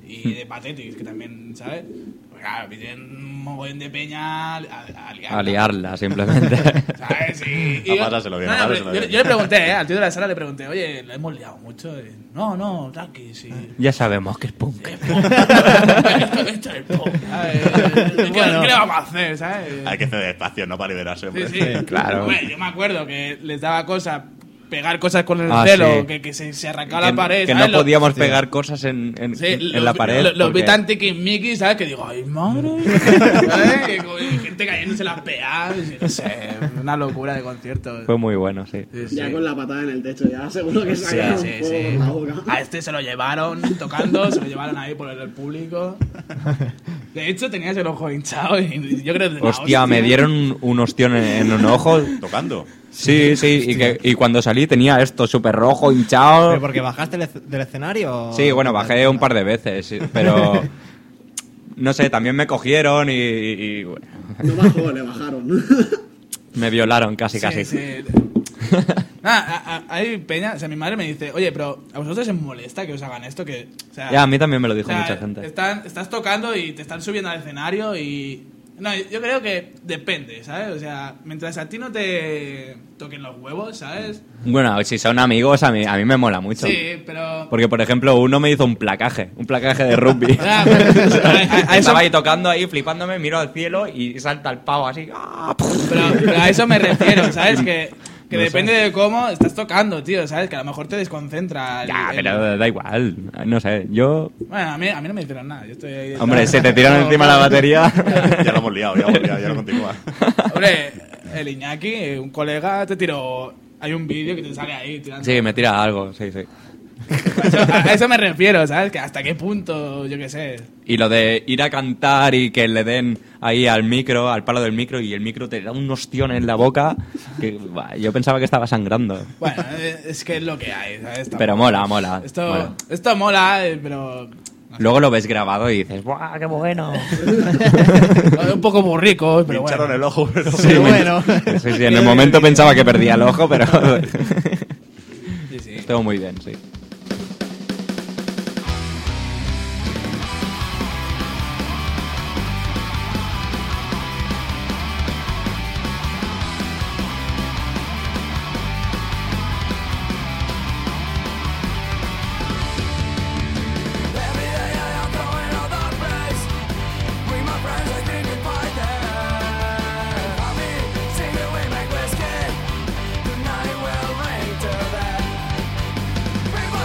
S5: y de Pathetics, que también, ¿sabes? Pues claro, piden un mogollón de peña a, a liarla.
S4: A liarla, simplemente.
S5: ¿Sabes? Y, y
S2: A
S5: yo,
S2: pasárselo bien,
S5: no,
S2: a
S5: no,
S2: pasárselo
S5: yo,
S2: bien.
S5: yo le pregunté, ¿eh? Al tío de la sala le pregunté, oye, ¿la hemos liado mucho? Y, no, no, tranqui, sí.
S4: Ya sabemos que es punk.
S5: esto, esto es punk, ¿sabes? ¿Qué,
S1: Bueno.
S5: ¿Qué le vamos a hacer, ¿sabes?
S2: Hay que ceder espacio, ¿no? Para liberarse.
S5: Sí,
S2: hombre.
S5: sí,
S4: claro.
S5: Hombre, yo me acuerdo que les daba cosa pegar cosas con el
S4: Ah,
S5: celo,
S4: sí.
S5: que, que se, se arrancaba
S4: Que,
S5: la pared.
S4: que no
S5: ¿sabes? Lo-
S4: podíamos pegar cosas en, en,
S5: Sí,
S4: en
S5: los-
S4: la pared.
S5: Los, los vi
S4: porque-
S5: tan tiquismiquis, ¿sabes? Que digo, ay, madre. ¿Sabes? Y como- y gente cayéndose las peas. No sé, una locura de conciertos.
S4: Fue muy bueno, sí.
S5: Sí, sí.
S6: Ya con la patada en el techo, ya seguro que
S5: Sí,
S6: sacaron
S5: sí,
S6: un fuego
S5: sí.
S6: por la boca.
S5: A este se lo llevaron tocando, se lo llevaron ahí por el público. De hecho, tenías el ojo hinchado y yo creo que... de la
S4: Hostia, me dieron un, un ostión en, en un ojo.
S2: Tocando.
S4: Sí, sí, y, que, y cuando salí tenía esto súper rojo, hinchado.
S1: ¿Pero porque bajaste del esc- del escenario? o-
S4: Sí, bueno, bajé un par de veces, sí, pero... No sé, también me cogieron y, y, bueno,
S6: No bajó, le bajaron.
S4: me violaron casi,
S5: Sí,
S4: casi.
S5: sí. Nada, a- a- hay peña, o sea, mi madre me dice, oye, pero ¿a vosotros os molesta que os hagan esto? Que, o sea,
S4: Ya, a mí también me lo
S5: o
S4: dijo
S5: sea,
S4: mucha gente.
S5: están- estás tocando y te están subiendo al escenario y... No, yo creo que depende, ¿sabes? O sea, mientras a ti no te toquen los huevos, ¿sabes?
S4: Bueno, si son amigos, a mí, a mí me mola mucho.
S5: Sí, pero...
S4: Porque, por ejemplo, uno me hizo un placaje, un placaje de rugby.
S5: Ya, pero- a- a- a eso-
S4: Estaba ahí tocando, ahí flipándome, miro al cielo y salta el pavo así. ¡ah!
S5: Pero, pero a eso me refiero, ¿sabes? Que, que
S4: No
S5: depende de cómo estás tocando, tío, ¿sabes? Que a lo mejor te desconcentra. el-
S4: Ya,
S5: el-
S4: pero da igual. No sé, yo...
S5: Bueno, a mí, a mí no me hicieron nada. Yo estoy ahí
S4: Hombre,
S5: detrás.
S4: se te tiran
S5: No,
S4: encima
S5: no.
S4: la batería.
S2: Ya lo hemos liado, ya lo hemos liado, ya lo continúa.
S5: Hombre, el Iñaki, un colega, te tiró... Hay un vídeo que te sale ahí tirando.
S4: Sí, me tira algo, sí, sí.
S5: A eso, a eso me refiero, ¿sabes? Que hasta qué punto, yo qué sé.
S4: Y lo de ir a cantar y que le den ahí al micro, al palo del micro, y el micro te da un ostión en la boca, que buah, yo pensaba que estaba sangrando.
S5: Bueno, eh, es que es lo que hay, ¿sabes? Tampoco-
S4: Pero mola, mola.
S5: Esto
S4: mola.
S5: esto mola, eh, pero...
S4: Luego lo ves grabado y dices, ¡buah, qué bueno!
S5: Un poco burrico, pero
S2: Pincharon
S5: bueno.
S2: el ojo, pero...
S1: Sí, bueno.
S4: Sí, sí, en el momento pensaba que perdía el ojo, pero
S5: Sí, sí.
S4: estuvo muy bien, sí.
S7: Tonight will ring to that.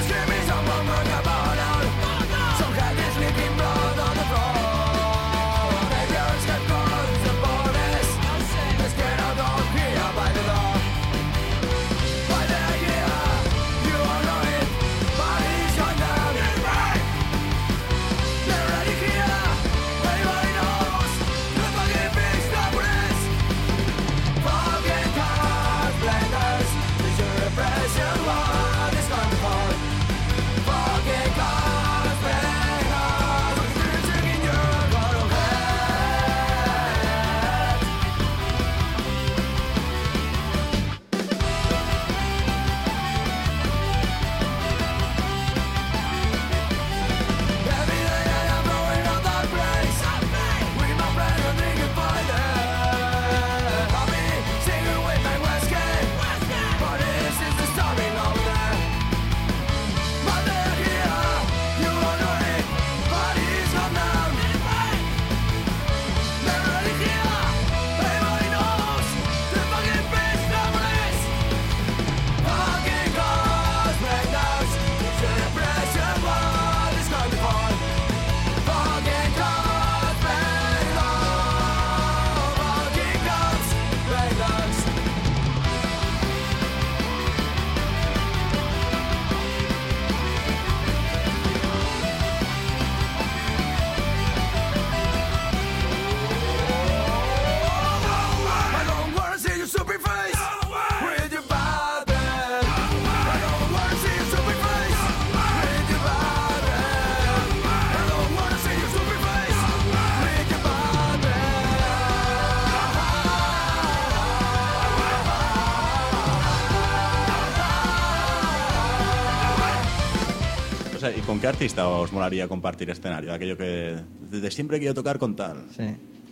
S2: ¿con qué artista os molaría compartir escenario? Aquello que desde siempre quiero tocar con tal.
S1: Sí.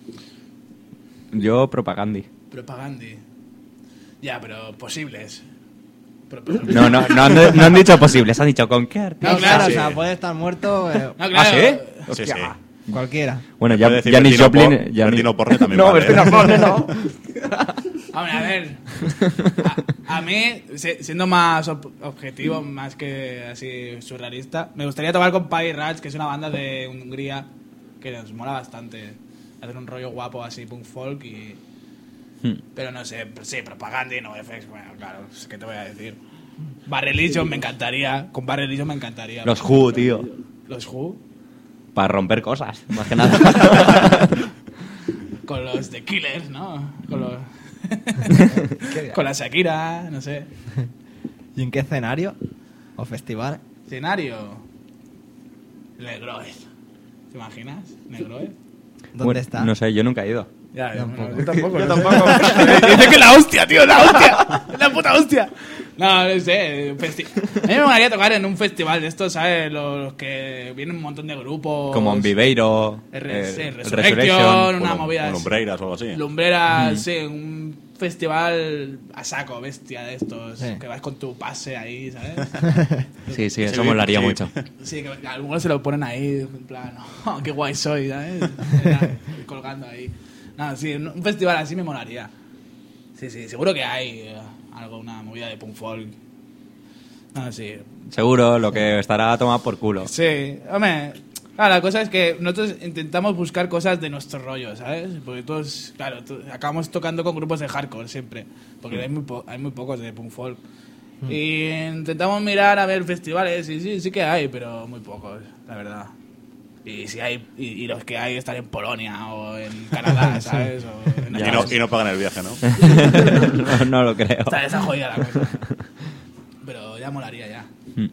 S4: Yo, Propagandi.
S5: Propagandi. Ya, pero posibles. Pro-
S4: No, no, no han, no han dicho posibles, han dicho con qué artista.
S1: No, claro,
S2: sí.
S1: o sea, puede estar muerto eh,
S5: No, claro.
S4: ¿Ah, sí?
S2: Sí,
S4: Hostia.
S2: sí.
S1: cualquiera.
S4: Bueno, ya,
S2: Puede decir
S4: Janis
S2: Bertino
S4: Joplin...
S2: Por-
S4: Janis-
S2: Bertino Porre también
S4: No,
S2: vale,
S4: Bertino
S2: ¿eh?
S4: Porre no.
S5: Hombre, a ver. A, a mí, se- siendo más ob- objetivo, más que así surrealista, me gustaría tocar con Pie Rats, que es una banda de Hungría que nos mola bastante. Hacer un rollo guapo así, punk folk y...
S4: Hmm.
S5: Pero no sé, pero sí, Propaganda y no F X, bueno, claro, ¿qué te voy a decir? Bad Religion me encantaría, con Bad Religion me encantaría.
S4: Los Who, tío.
S5: Los Who,
S4: Para romper cosas, más que nada.
S5: con los The Killers, ¿no? Con los... con la Shakira, no sé.
S1: ¿Y en qué escenario? ¿O festival?
S5: Escenario. Negroez. ¿Te imaginas? Negroez.
S1: ¿Dónde
S4: Bueno,
S1: está?
S4: no sé, yo nunca he ido.
S5: Ya,
S1: Tampoco.
S5: yo tampoco. Yo tampoco. Dice que la hostia, tío, la hostia. La puta hostia. No, no sé. Festi- a mí me molaría tocar en un festival de estos, ¿sabes? Los que vienen un montón de grupos.
S4: Como en Viveiro,
S5: R-
S4: eh,
S5: sí,
S4: el
S5: Resurrection,
S4: Resurrection.
S5: una
S2: Un-
S5: movida
S2: un
S5: así.
S2: Lumbreiras o algo así.
S5: Lumbreras, sí, un festival a saco, bestia de estos.
S1: Sí.
S5: Que vas con tu pase ahí, ¿sabes?
S4: Sí, sí, eso
S2: Sí,
S4: molaría
S2: sí.
S4: mucho.
S5: Sí, que algunos se lo ponen ahí, en plan, oh, qué guay soy, ¿sabes? Colgando ahí. No, sí, un festival así me molaría. Sí, sí, seguro que hay eh, algo, una movida de punk folk. No, sí.
S4: Seguro, lo que estará a tomar por culo.
S5: Sí, hombre, claro, la cosa es que nosotros intentamos buscar cosas de nuestro rollo, ¿sabes? Porque todos, claro, to- acabamos tocando con grupos de hardcore siempre, porque hay, muy po- hay muy pocos de punk folk. Y intentamos mirar a ver festivales, y sí, sí que hay, pero muy pocos, la verdad. Y si hay, y, y los que hay están en Polonia o en Canadá, ¿sabes? O en
S2: Y no, y no pagan el viaje, ¿no?
S4: no, no lo creo.
S5: Está esa jodida la cosa. Pero ya molaría ya.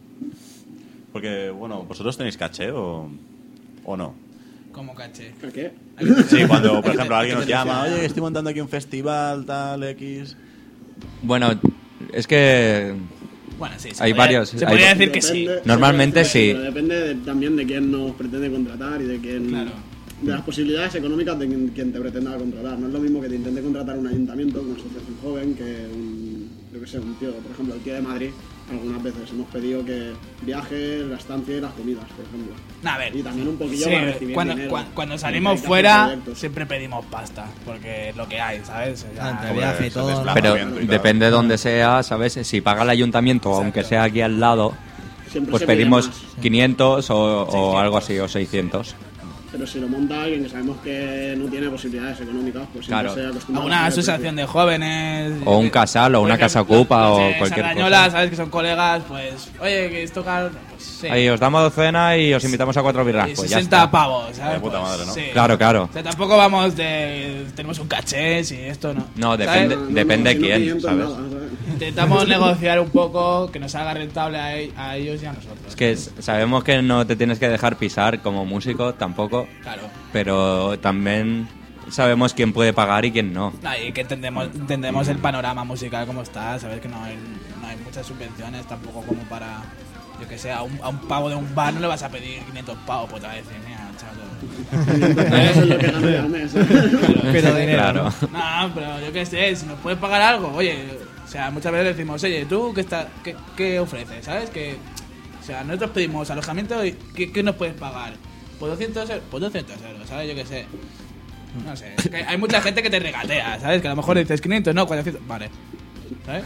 S2: Porque, bueno, ¿vosotros tenéis caché o, o no?
S5: Como caché.
S6: ¿A qué?
S2: Sí, cuando, por ejemplo, alguien nos llama, oye, estoy montando aquí un festival, tal, X...
S4: Bueno, es que
S5: Bueno, sí, se
S4: Hay
S5: podría-
S4: varios,
S5: Se
S4: hay-
S5: podría decir que sí.
S6: Depende-
S4: Normalmente
S6: sí,
S4: sí.
S6: pero depende de- también de quién nos pretende contratar y de quién.
S5: Claro.
S6: De las posibilidades económicas de quien, quien te pretenda contratar. No es lo mismo que te intente contratar un ayuntamiento, una asociación joven, que un, yo que sé, un tío. Por ejemplo, el tío de Madrid, algunas veces hemos pedido que viaje, la estancia y las comidas, por ejemplo.
S5: No, a ver.
S6: Y también un poquillo
S5: Sí,
S6: para recibir
S5: cuando,
S6: dinero.
S5: cua- cuando
S6: Porque
S5: salimos
S6: hay que hacer
S5: fuera,
S6: proyectos.
S5: siempre pedimos pasta, porque es lo que hay, ¿sabes? O sea,
S1: Ah, entre
S2: Hombre,
S1: viaje y
S2: se
S1: todo.
S2: desplaza
S4: Pero
S2: bien, claro.
S4: depende de dónde sea, ¿sabes? Si paga el ayuntamiento, aunque sea aquí al lado,
S6: Siempre
S4: pues
S6: se pide
S4: pedimos
S6: más.
S4: quinientos o, o algo así, o seiscientos.
S6: Pero si lo monta alguien que sabemos que no tiene posibilidades económicas, pues siempre
S4: Claro.
S6: se acostumbra a
S5: alguna
S6: bajar el
S5: asociación de jóvenes.
S4: O un
S5: eh,
S4: casal, o
S5: por
S4: una
S5: ejemplo,
S4: casa ocupa,
S5: los
S4: o
S5: de
S4: cualquier
S5: Sardañola,
S4: cosa.
S5: ¿sabes? Que son colegas, pues, oye, que es tocar. Pues, sí.
S4: Ahí os damos docena y os invitamos a cuatro birras.
S5: Y
S4: Pues ya
S5: sesenta
S4: está.
S5: pavos, ¿sabes?
S2: De puta
S5: Pues,
S2: madre, ¿no?
S5: sí.
S4: Claro, claro.
S5: O sea, tampoco vamos de. Tenemos un caché, si esto no.
S4: No,
S5: ¿sabes?
S4: depende-
S6: No, no,
S4: depende
S6: si no,
S4: quién,
S6: quinientos
S4: ¿sabes?
S6: nada, ¿sabes?
S5: Intentamos negociar un poco que nos haga rentable a, e- a ellos y a nosotros.
S4: Es que s- sabemos que no te tienes que dejar pisar como músico tampoco,
S5: Claro.
S4: pero también sabemos quién puede pagar y quién no.
S5: No, y que entendemos, entendemos el panorama musical como está, sabes que no hay, no hay muchas subvenciones tampoco como para, yo que sé, a un, a un pavo de un bar no le vas a pedir quinientos pavos, pues te va a decir, mira, chaval.
S6: Eso es lo que gano yo al mes.
S1: Pero dinero.
S4: Claro.
S5: No, pero yo qué sé, si nos puedes pagar algo, oye, o sea, muchas veces decimos, oye, ¿tú qué, está, qué, qué ofreces? ¿Sabes? Que, o sea, nosotros pedimos alojamiento y ¿qué, qué nos puedes pagar? Pues doscientos euros, pues doscientos euros, ¿sabes? Yo qué sé. No sé, es que hay mucha gente que te regatea, ¿sabes? Que a lo mejor dices quinientos, no, cuatrocientos, vale. ¿Sabes?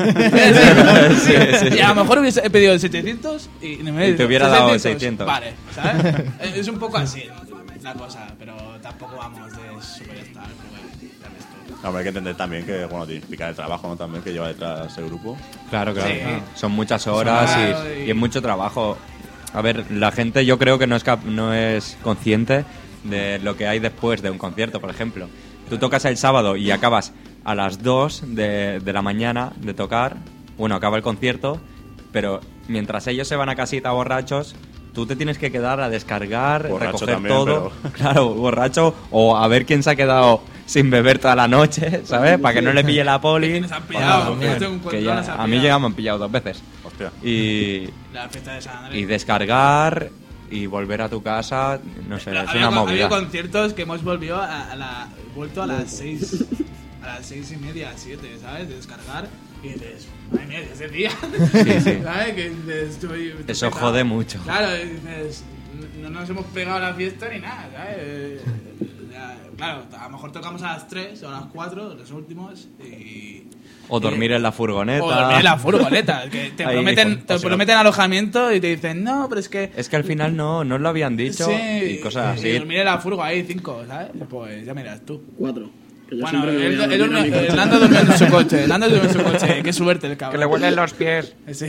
S4: Sí, sí.
S5: Y a lo mejor hubiese pedido setecientos y, me
S4: Y te hubiera dado seiscientos.
S5: Vale, ¿sabes? Es un poco así la cosa, pero tampoco vamos de superstar, pero bueno, ya ves tú.
S2: No, pero hay que entender también que, bueno, te explica el trabajo, ¿no? También que lleva detrás ese grupo.
S4: Claro, claro.
S5: Sí.
S4: Son muchas horas
S5: Claro,
S4: y,
S5: y-
S4: y es mucho trabajo. A ver, la gente yo creo que no es, cap- no es consciente de lo que hay después de un concierto, por ejemplo. Tú tocas el sábado y acabas a las dos de, de la mañana de tocar. Bueno, acaba el concierto, pero mientras ellos se van a casita borrachos, tú te tienes que quedar a descargar,
S2: Borracho
S4: recoger
S2: también,
S4: todo.
S2: pero-
S4: Claro, borracho. O a ver quién se ha quedado sin beber toda la noche, ¿sabes? Para que no le pille la poli.
S5: ¿Quiénes han pillado?
S4: Bueno,
S5: Porque esto en
S4: que
S5: cuanto
S4: ya-
S5: las ha
S4: a mí
S5: pillado.
S4: ya me han pillado dos veces.
S2: Hostia.
S4: Y,
S5: La fiesta de San Andrés.
S4: y descargar y volver a tu casa, no sé,
S5: Pero
S4: es
S5: había
S4: una
S5: con-
S4: movida.
S5: Había conciertos que hemos volvido a, a la, vuelto a las seis, a las seis y media, siete, ¿sabes? De descargar y dices, madre mía, ese día,
S4: sí.
S5: ¿sabes? Que dices, estoy, estoy
S4: Eso
S5: petado.
S4: jode mucho.
S5: Claro, y dices, no nos hemos pegado a la fiesta ni nada, ¿sabes? Ya, claro, a lo mejor tocamos a las tres o a las cuatro, los últimos, y...
S4: O dormir
S5: y-
S4: en la furgoneta.
S5: O dormir en la furgoneta, que te
S4: Ahí,
S5: prometen,
S4: pues,
S5: te
S2: o si no-
S5: prometen alojamiento y te dicen, no, pero es que...
S4: Es que al final no, no lo habían dicho
S5: Sí,
S4: y cosas
S5: y
S4: así.
S5: dormir en la furgo ahí, cinco, ¿sabes? Pues ya miras tú.
S6: Cuatro. Que yo
S5: Bueno,
S6: siempre me
S5: él,
S6: voy a
S5: él
S6: dormir a mi
S5: durmió-
S6: coche.
S5: el Nando durmió en su coche, el Nando durmió en su coche, qué suerte el cabrón.
S4: Que le huelen los pies.
S5: Sí.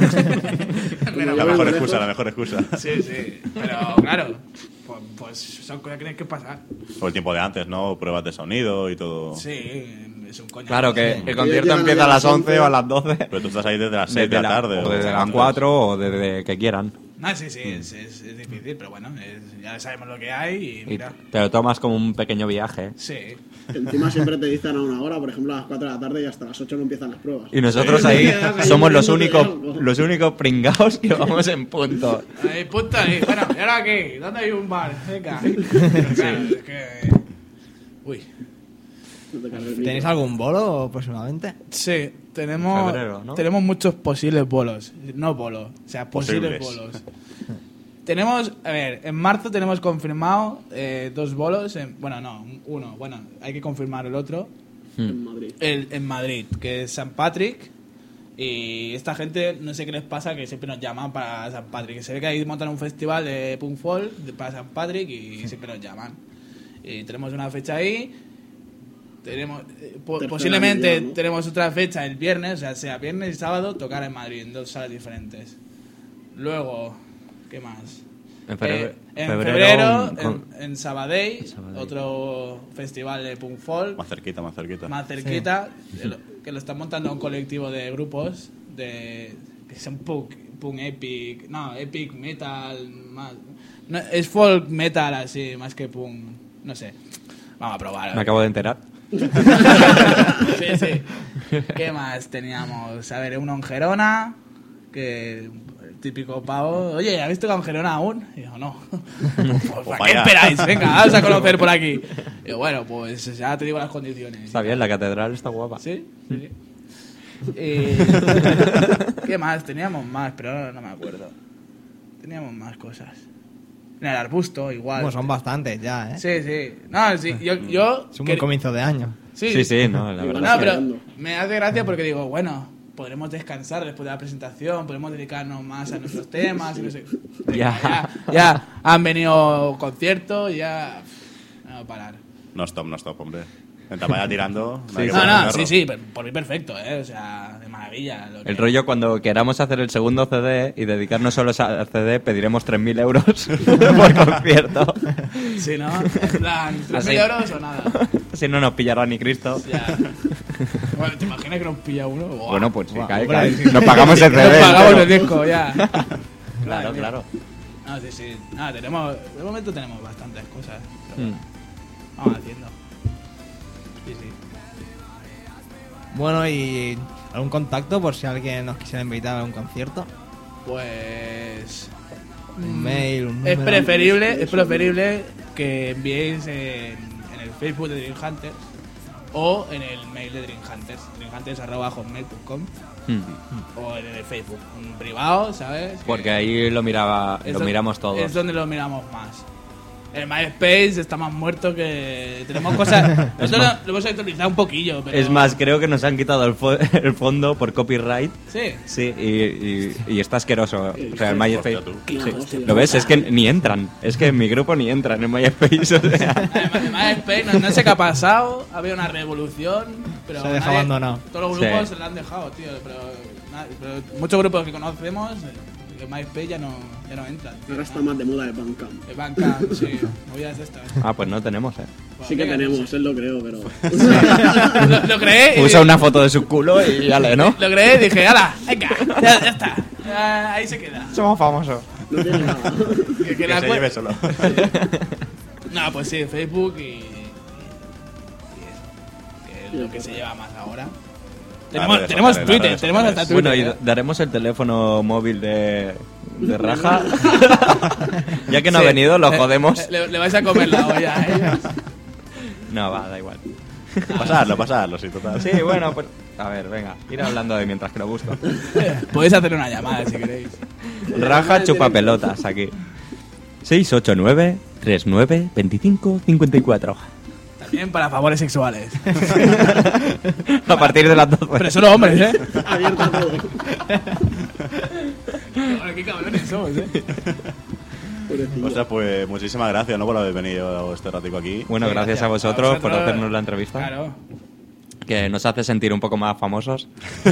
S6: Bueno,
S2: La
S6: yo
S2: mejor
S6: vengo
S2: excusa,
S6: lejos.
S2: la mejor excusa.
S5: Sí, sí, pero claro, pues, pues son cosas que tienen que pasar.
S2: O el tiempo de antes, ¿no? Pruebas de sonido y todo.
S5: Sí, es un coño.
S4: Claro que el
S6: Ellos
S4: concierto
S6: llegan
S4: empieza a
S6: ahí
S4: las
S6: a las
S4: once
S6: once
S4: o a las doce.
S2: Pero tú estás ahí desde las seis de
S4: Desde
S2: la
S4: la-
S2: tarde.
S4: o desde las cuatro o desde que quieran.
S5: No, sí, sí, es, es, es difícil, pero bueno, es- ya sabemos lo que hay y
S4: Y
S5: mira.
S4: te lo tomas como un pequeño viaje.
S5: Sí.
S6: Que encima siempre te dicen a una hora, por ejemplo a las cuatro de la tarde y hasta las ocho no empiezan las pruebas.
S4: Y nosotros
S6: Sí.
S4: ahí
S6: Ahí
S4: somos los
S6: muriéndote
S4: únicos,
S6: de algo.
S4: los únicos pringados que vamos en punto.
S5: Ahí, punto ahí. Bueno, ¿y ahora qué? ¿Dónde hay un bar? Venga. Pero claro, es que... Uy.
S6: No te cargues el
S1: ¿Tenéis
S6: micro.
S1: algún bolo próximamente?
S5: Sí, tenemos,
S4: Febrero, ¿no?
S5: tenemos muchos posibles bolos. No bolos, o sea, posibles,
S2: Posibles.
S5: bolos. Tenemos, a ver, en marzo tenemos confirmado eh, dos bolos. En, bueno, no, uno. Bueno, hay que confirmar el otro.
S6: En Madrid.
S5: El, en Madrid, que es San Patrick. Y esta gente, no sé qué les pasa, que siempre nos llaman para San Patrick. Se ve que ahí montan un festival de punk folk de- para San Patrick y siempre nos llaman. Y tenemos una fecha ahí. Tenemos, eh, po-
S6: Tercera
S5: posiblemente
S6: ya, ¿no?
S5: tenemos otra fecha el viernes, o sea, sea viernes y sábado, tocar en Madrid, en dos salas diferentes. Luego, ¿qué más?
S4: En febrero,
S5: Eh, en
S4: febrero,
S5: febrero,
S4: un-
S5: en,
S4: con-
S5: en Sabadell,
S4: Sabadell.
S5: otro festival de punk folk
S2: Más cerquita, más cerquita.
S5: más cerquita, que lo- que lo está montando un colectivo de grupos de que son punk, punk epic, no, epic metal, más, no, es folk metal así, más que punk, no sé. Vamos a probar. a
S4: me
S5: ver.
S4: acabo de enterar.
S5: Sí, sí. ¿Qué más teníamos? A ver, uno en Gerona, que el típico pavo, oye, ¿habéis tocado en Gerona aún? Y yo, no. Pues, ¿para qué
S2: vaya.
S5: esperáis? Venga, vamos a conocer por aquí. Y yo, bueno, pues ya te digo las condiciones.
S4: Está bien, la catedral está guapa.
S5: ¿Sí? Sí. Eh, ¿Qué más? Teníamos más, pero ahora no me acuerdo. Teníamos más cosas. En el arbusto, igual.
S1: Bueno, son bastantes ya, ¿eh?
S5: Sí, sí. No, sí, yo... yo
S1: Es un
S5: quer-
S1: buen comienzo de año.
S5: Sí,
S4: Sí, sí, no, la
S6: Igual
S4: verdad.
S5: No, pero
S6: Esperando.
S5: me hace gracia porque digo, bueno, podremos descansar después de la presentación, podemos dedicarnos más a nuestros temas y no sé.
S4: Ya.
S5: ya, ya han venido conciertos, ya pff, no va a parar.
S2: No stop, no stop, hombre. Mientras vaya tirando. no hay que
S5: No,
S2: poner
S5: no,
S2: perro.
S5: sí, sí, per- por mí perfecto, eh, o sea, de maravilla. lo que-
S4: El rollo cuando queramos hacer el segundo C D y dedicarnos solo al C D, pediremos tres mil euros por concierto.
S5: Sí, ¿no? En plan, ¿tres mil
S4: Así.
S5: euros o nada?
S4: Si no nos pillará ni Cristo.
S5: Ya. Bueno, ¿te imaginas que nos pilla uno? Buah.
S4: Bueno, pues sí,
S1: Buah,
S4: cae,
S1: hombre,
S4: cae.
S1: sí.
S4: Nos pagamos el C D.
S5: Nos pagamos
S4: pero-
S5: el disco, ya.
S4: Claro, claro.
S5: No, sí, sí. Nada, tenemos, de momento tenemos bastantes cosas. Pero
S4: Mm.
S5: vamos haciendo. Sí, sí.
S1: Bueno, y algún contacto por si alguien nos quisiera invitar a un concierto.
S5: Pues...
S1: Un
S5: mm,
S1: mail, un
S5: Es
S1: número.
S5: preferible, es preferible que enviéis en, en el Facebook de Dream Hunters o en el mail de Dream Hunters, dreamhunters arroba hotmail punto com,
S4: Mm.
S5: o en el Facebook, un privado, ¿sabes? Que
S4: Porque ahí lo miraba,
S5: es
S4: lo
S5: don-
S4: miramos todos.
S5: Es donde lo miramos más. El MySpace está más muerto que... Tenemos cosas... Nosotros lo, lo hemos actualizado un poquillo, pero...
S4: Es más, creo que nos han quitado el, fo- el fondo por copyright.
S5: Sí.
S4: Sí, y, y- y está asqueroso. O sea, el MySpace.
S2: Hostia, tú.
S6: Qué
S4: Sí.
S6: hostia.
S4: ¿Lo ves? Es que ni entran. Es que en mi grupo ni entran en MySpace. O sea.
S5: Además, MySpace, no, no sé qué ha pasado, había una revolución, pero
S1: Se ha dejado
S5: nadie-
S1: abandonado.
S5: Todos los grupos
S4: Sí.
S5: se la han dejado, tío, pero, nadie- pero muchos grupos que conocemos, eh, que MySpace ya no, ya no entran. tío.
S6: Ahora está más de moda el Bandcamp.
S5: El Bandcamp, sí, movidas estas.
S4: Ah, pues no tenemos, eh.
S5: Bueno,
S6: Sí que
S5: mira,
S6: tenemos, él lo creo, pero...
S5: Lo, lo creé y
S4: Usa una foto de su culo y ya le, ¿no?
S5: lo creé y dije, ¡hala! ¡Venga! Ya, ya está. Ya, ahí se queda.
S4: Somos famosos.
S6: No tiene nada.
S5: Que, que
S2: Que
S5: la
S2: se
S5: cue-
S2: lleve solo.
S5: No, pues sí, Facebook y. y eso, que es lo que se lleva más ahora. Tenemos,
S2: redes
S5: tenemos
S2: sociales,
S5: Twitter,
S2: las redes
S5: tenemos hasta
S2: sociales.
S5: Twitter.
S4: Bueno, y
S5: ¿eh?
S4: daremos el teléfono móvil de, de Raja. Ya que no
S5: Sí.
S4: ha venido, lo
S5: Le-
S4: jodemos.
S5: Le, le vais a comer la olla a ellos.
S4: No, va, da igual.
S2: Pasarlo, pasarlo, sí, total.
S4: Sí, bueno, pues... A ver, venga, ir hablando de mientras que lo busco.
S5: Podéis hacer una llamada si queréis.
S4: Raja chupa pelotas aquí. seis ocho nueve, tres nueve, veinticinco, cincuenta y cuatro.
S5: También para favores sexuales.
S4: A partir de las doce.
S5: Pero solo hombres, ¿eh?
S6: Abierto a todo.
S5: Joder, qué cabrones somos, ¿eh?
S6: Pobrecillo.
S2: O sea, pues muchísimas gracias, ¿no? Por haber venido este ratico aquí.
S4: Bueno,
S1: Sí,
S4: gracias a
S1: gracias.
S4: vosotros
S5: A
S4: por
S5: vosotros,
S4: hacernos la entrevista.
S5: Claro.
S4: Que nos hace sentir un poco más famosos.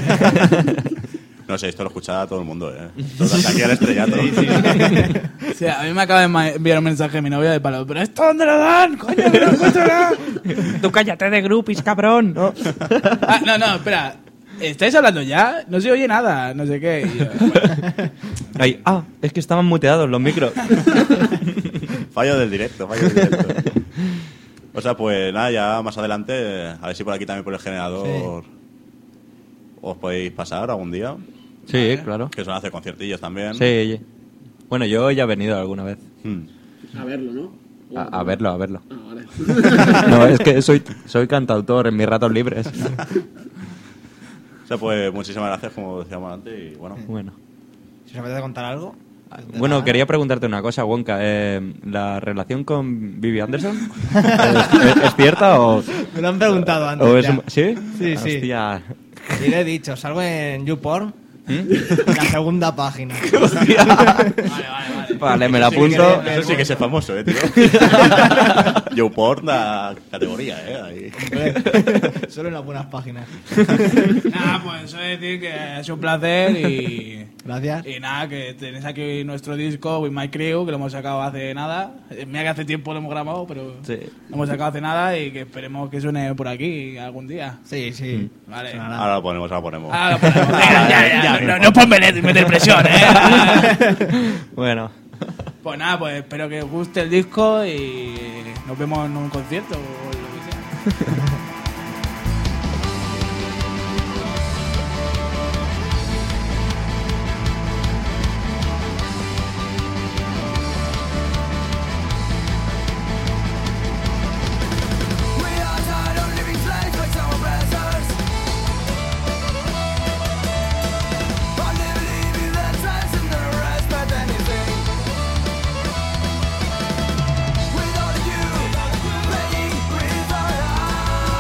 S2: No sé, esto lo escucha todo el mundo, ¿eh? Todas aquí al estrellato.
S5: O sea, a mí me acaba de ma- enviar un mensaje de mi novia de palo. ¿Pero esto dónde lo dan? ¡Coño, que no escucho nada!
S4: Tú cállate de groupies, cabrón. ¿No?
S5: Ah, no, no, espera. ¿Estáis hablando ya? No se oye nada, no sé qué. Y yo, bueno,
S4: Ay, ah, es que estaban muteados los micros.
S2: Fallo del directo, fallo del directo. O sea, pues nada, ya más adelante, a ver si por aquí también por el generador os podéis pasar algún día.
S4: Sí, claro.
S2: Que suelen hacer conciertillos también.
S4: Sí. Bueno, yo ya he venido alguna vez.
S2: Hmm.
S6: A verlo, ¿no?
S4: A, a verlo, a verlo.
S6: Ah, vale.
S4: No, es que soy, soy cantautor en mis ratos libres.
S2: O sea, pues muchísimas gracias, como decíamos antes, y bueno.
S4: Bueno.
S1: Si os apetece contar algo.
S4: Bueno, quería preguntarte una cosa, Wonka. Eh, ¿La relación con Vivi Anderson es, es- es cierta o,
S1: Me lo han preguntado antes.
S4: o es
S1: ya.
S4: un- ¿Sí?
S1: Sí, sí.
S4: Hostia.
S1: Y le he dicho, salgo en YouPorn,
S4: ¿Mm?
S1: en la segunda página.
S5: vale, vale, vale.
S4: Vale, me la
S1: Sí,
S4: apunto.
S1: que-
S2: Eso sí que es famoso, ¿eh, tío? Joe Porn, la categoría, ¿eh? Ahí.
S1: Solo en las buenas páginas.
S5: Nada, pues eso es decir que es un placer y...
S1: Gracias.
S5: Y nada, que tenéis aquí nuestro disco With My Crew, que lo hemos sacado hace nada. Eh, Mira que hace tiempo lo hemos grabado, pero
S4: Sí.
S5: lo hemos sacado hace nada y que esperemos que suene por aquí algún día.
S1: Sí, sí.
S5: Vale.
S1: Sonará.
S2: Ahora lo ponemos, ahora lo ponemos.
S5: Ah, lo ponemos. Venga, ya, ya, no, no, no por meter, meter presión, ¿eh?
S4: Bueno.
S5: Pues nada, pues espero que os guste el disco y nos vemos en un concierto o lo que sea.
S7: We are tired of living slaves like some oppressors. Only believing that trust and the respect anything. Without you, playing with our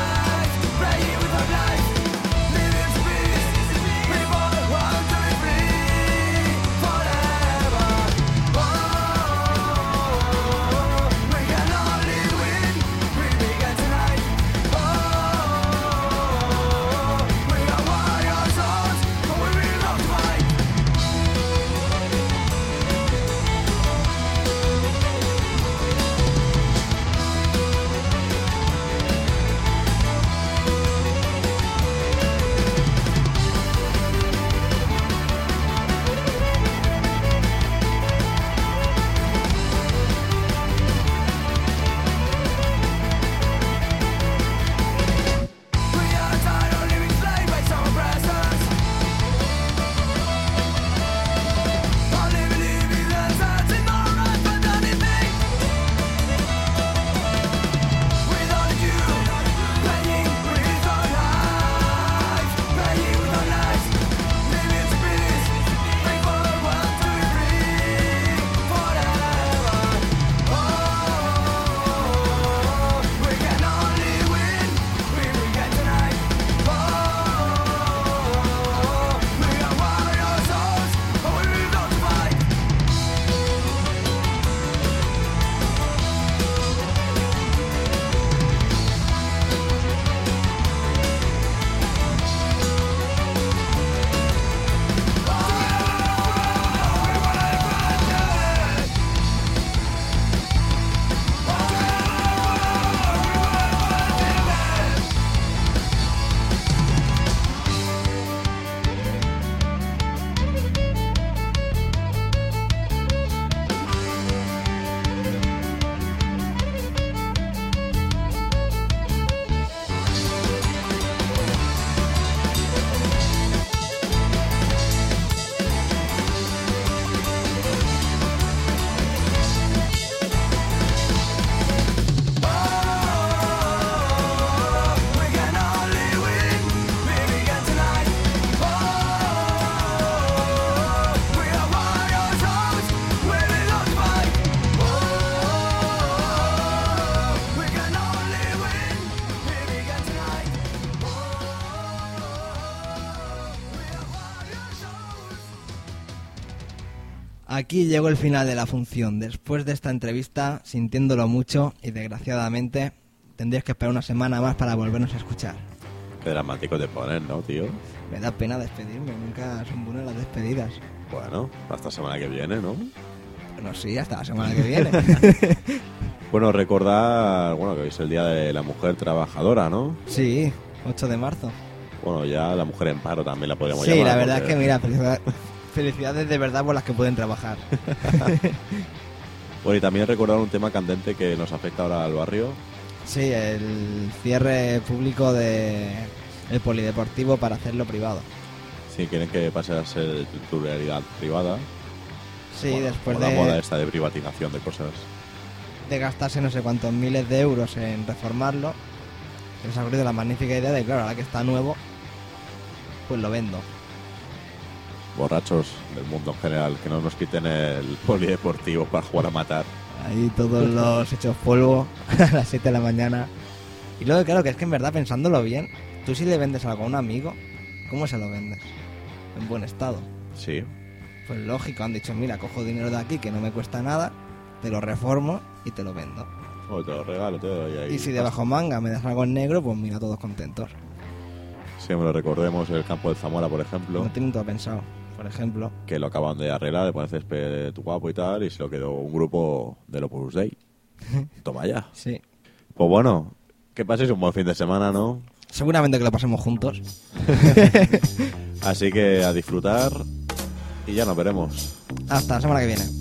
S1: Aquí llegó el final de la función. Después de esta entrevista, sintiéndolo mucho y desgraciadamente, tendrías que esperar una semana más para volvernos a escuchar.
S2: Qué dramático te pones, ¿no, tío?
S1: Me da pena despedirme, nunca son buenas las despedidas.
S2: Bueno, hasta la semana que viene, ¿no?
S1: Bueno, sí, hasta la semana que viene.
S2: Bueno, recordar, bueno, que hoy es el Día de la Mujer Trabajadora, ¿no?
S1: Sí, ocho de marzo.
S2: Bueno, ya la mujer en paro también la podríamos
S1: Sí,
S2: llamar.
S1: la verdad
S2: porque-
S1: es que mira, felicidad- felicidades de verdad por las que pueden trabajar.
S2: Bueno, y también recordar un tema candente que nos afecta ahora al barrio.
S1: Sí, el cierre público de el polideportivo para hacerlo privado.
S2: Si quieren que pase a ser titularidad privada.
S1: Sí,
S2: Bueno,
S1: después
S2: como la moda
S1: de,
S2: esta de privatización de cosas.
S1: de gastarse no sé cuántos miles de euros en reformarlo, les ha ocurrido la magnífica idea de, claro, ahora que está nuevo, pues lo vendo.
S2: Borrachos del mundo en general, que no nos quiten el polideportivo para jugar a matar.
S1: Ahí todos los hechos polvo a las siete de la mañana. Y luego, claro, que es que en verdad, pensándolo bien, tú si le vendes algo a un amigo, ¿cómo se lo vendes? En buen estado.
S2: Sí.
S1: Pues lógico, han dicho, mira, cojo dinero de aquí que no me cuesta nada, te lo reformo y te lo vendo.
S2: O te lo regalo, te lo doy ahí.
S1: Y si de bajo manga me das algo en negro, pues mira, todos contentos.
S2: Siempre lo recordemos el campo de Zamora, por ejemplo,
S1: No tienen todo pensado, por ejemplo.
S2: que lo acaban de arreglar, de poner césped guapo y tal, y se lo quedó un grupo del Opus Dei. Toma ya.
S1: Sí.
S2: Pues bueno, que paséis un buen fin de semana, ¿no?
S1: Seguramente que lo pasemos juntos.
S2: Así que a disfrutar y ya nos veremos.
S1: Hasta la semana que viene.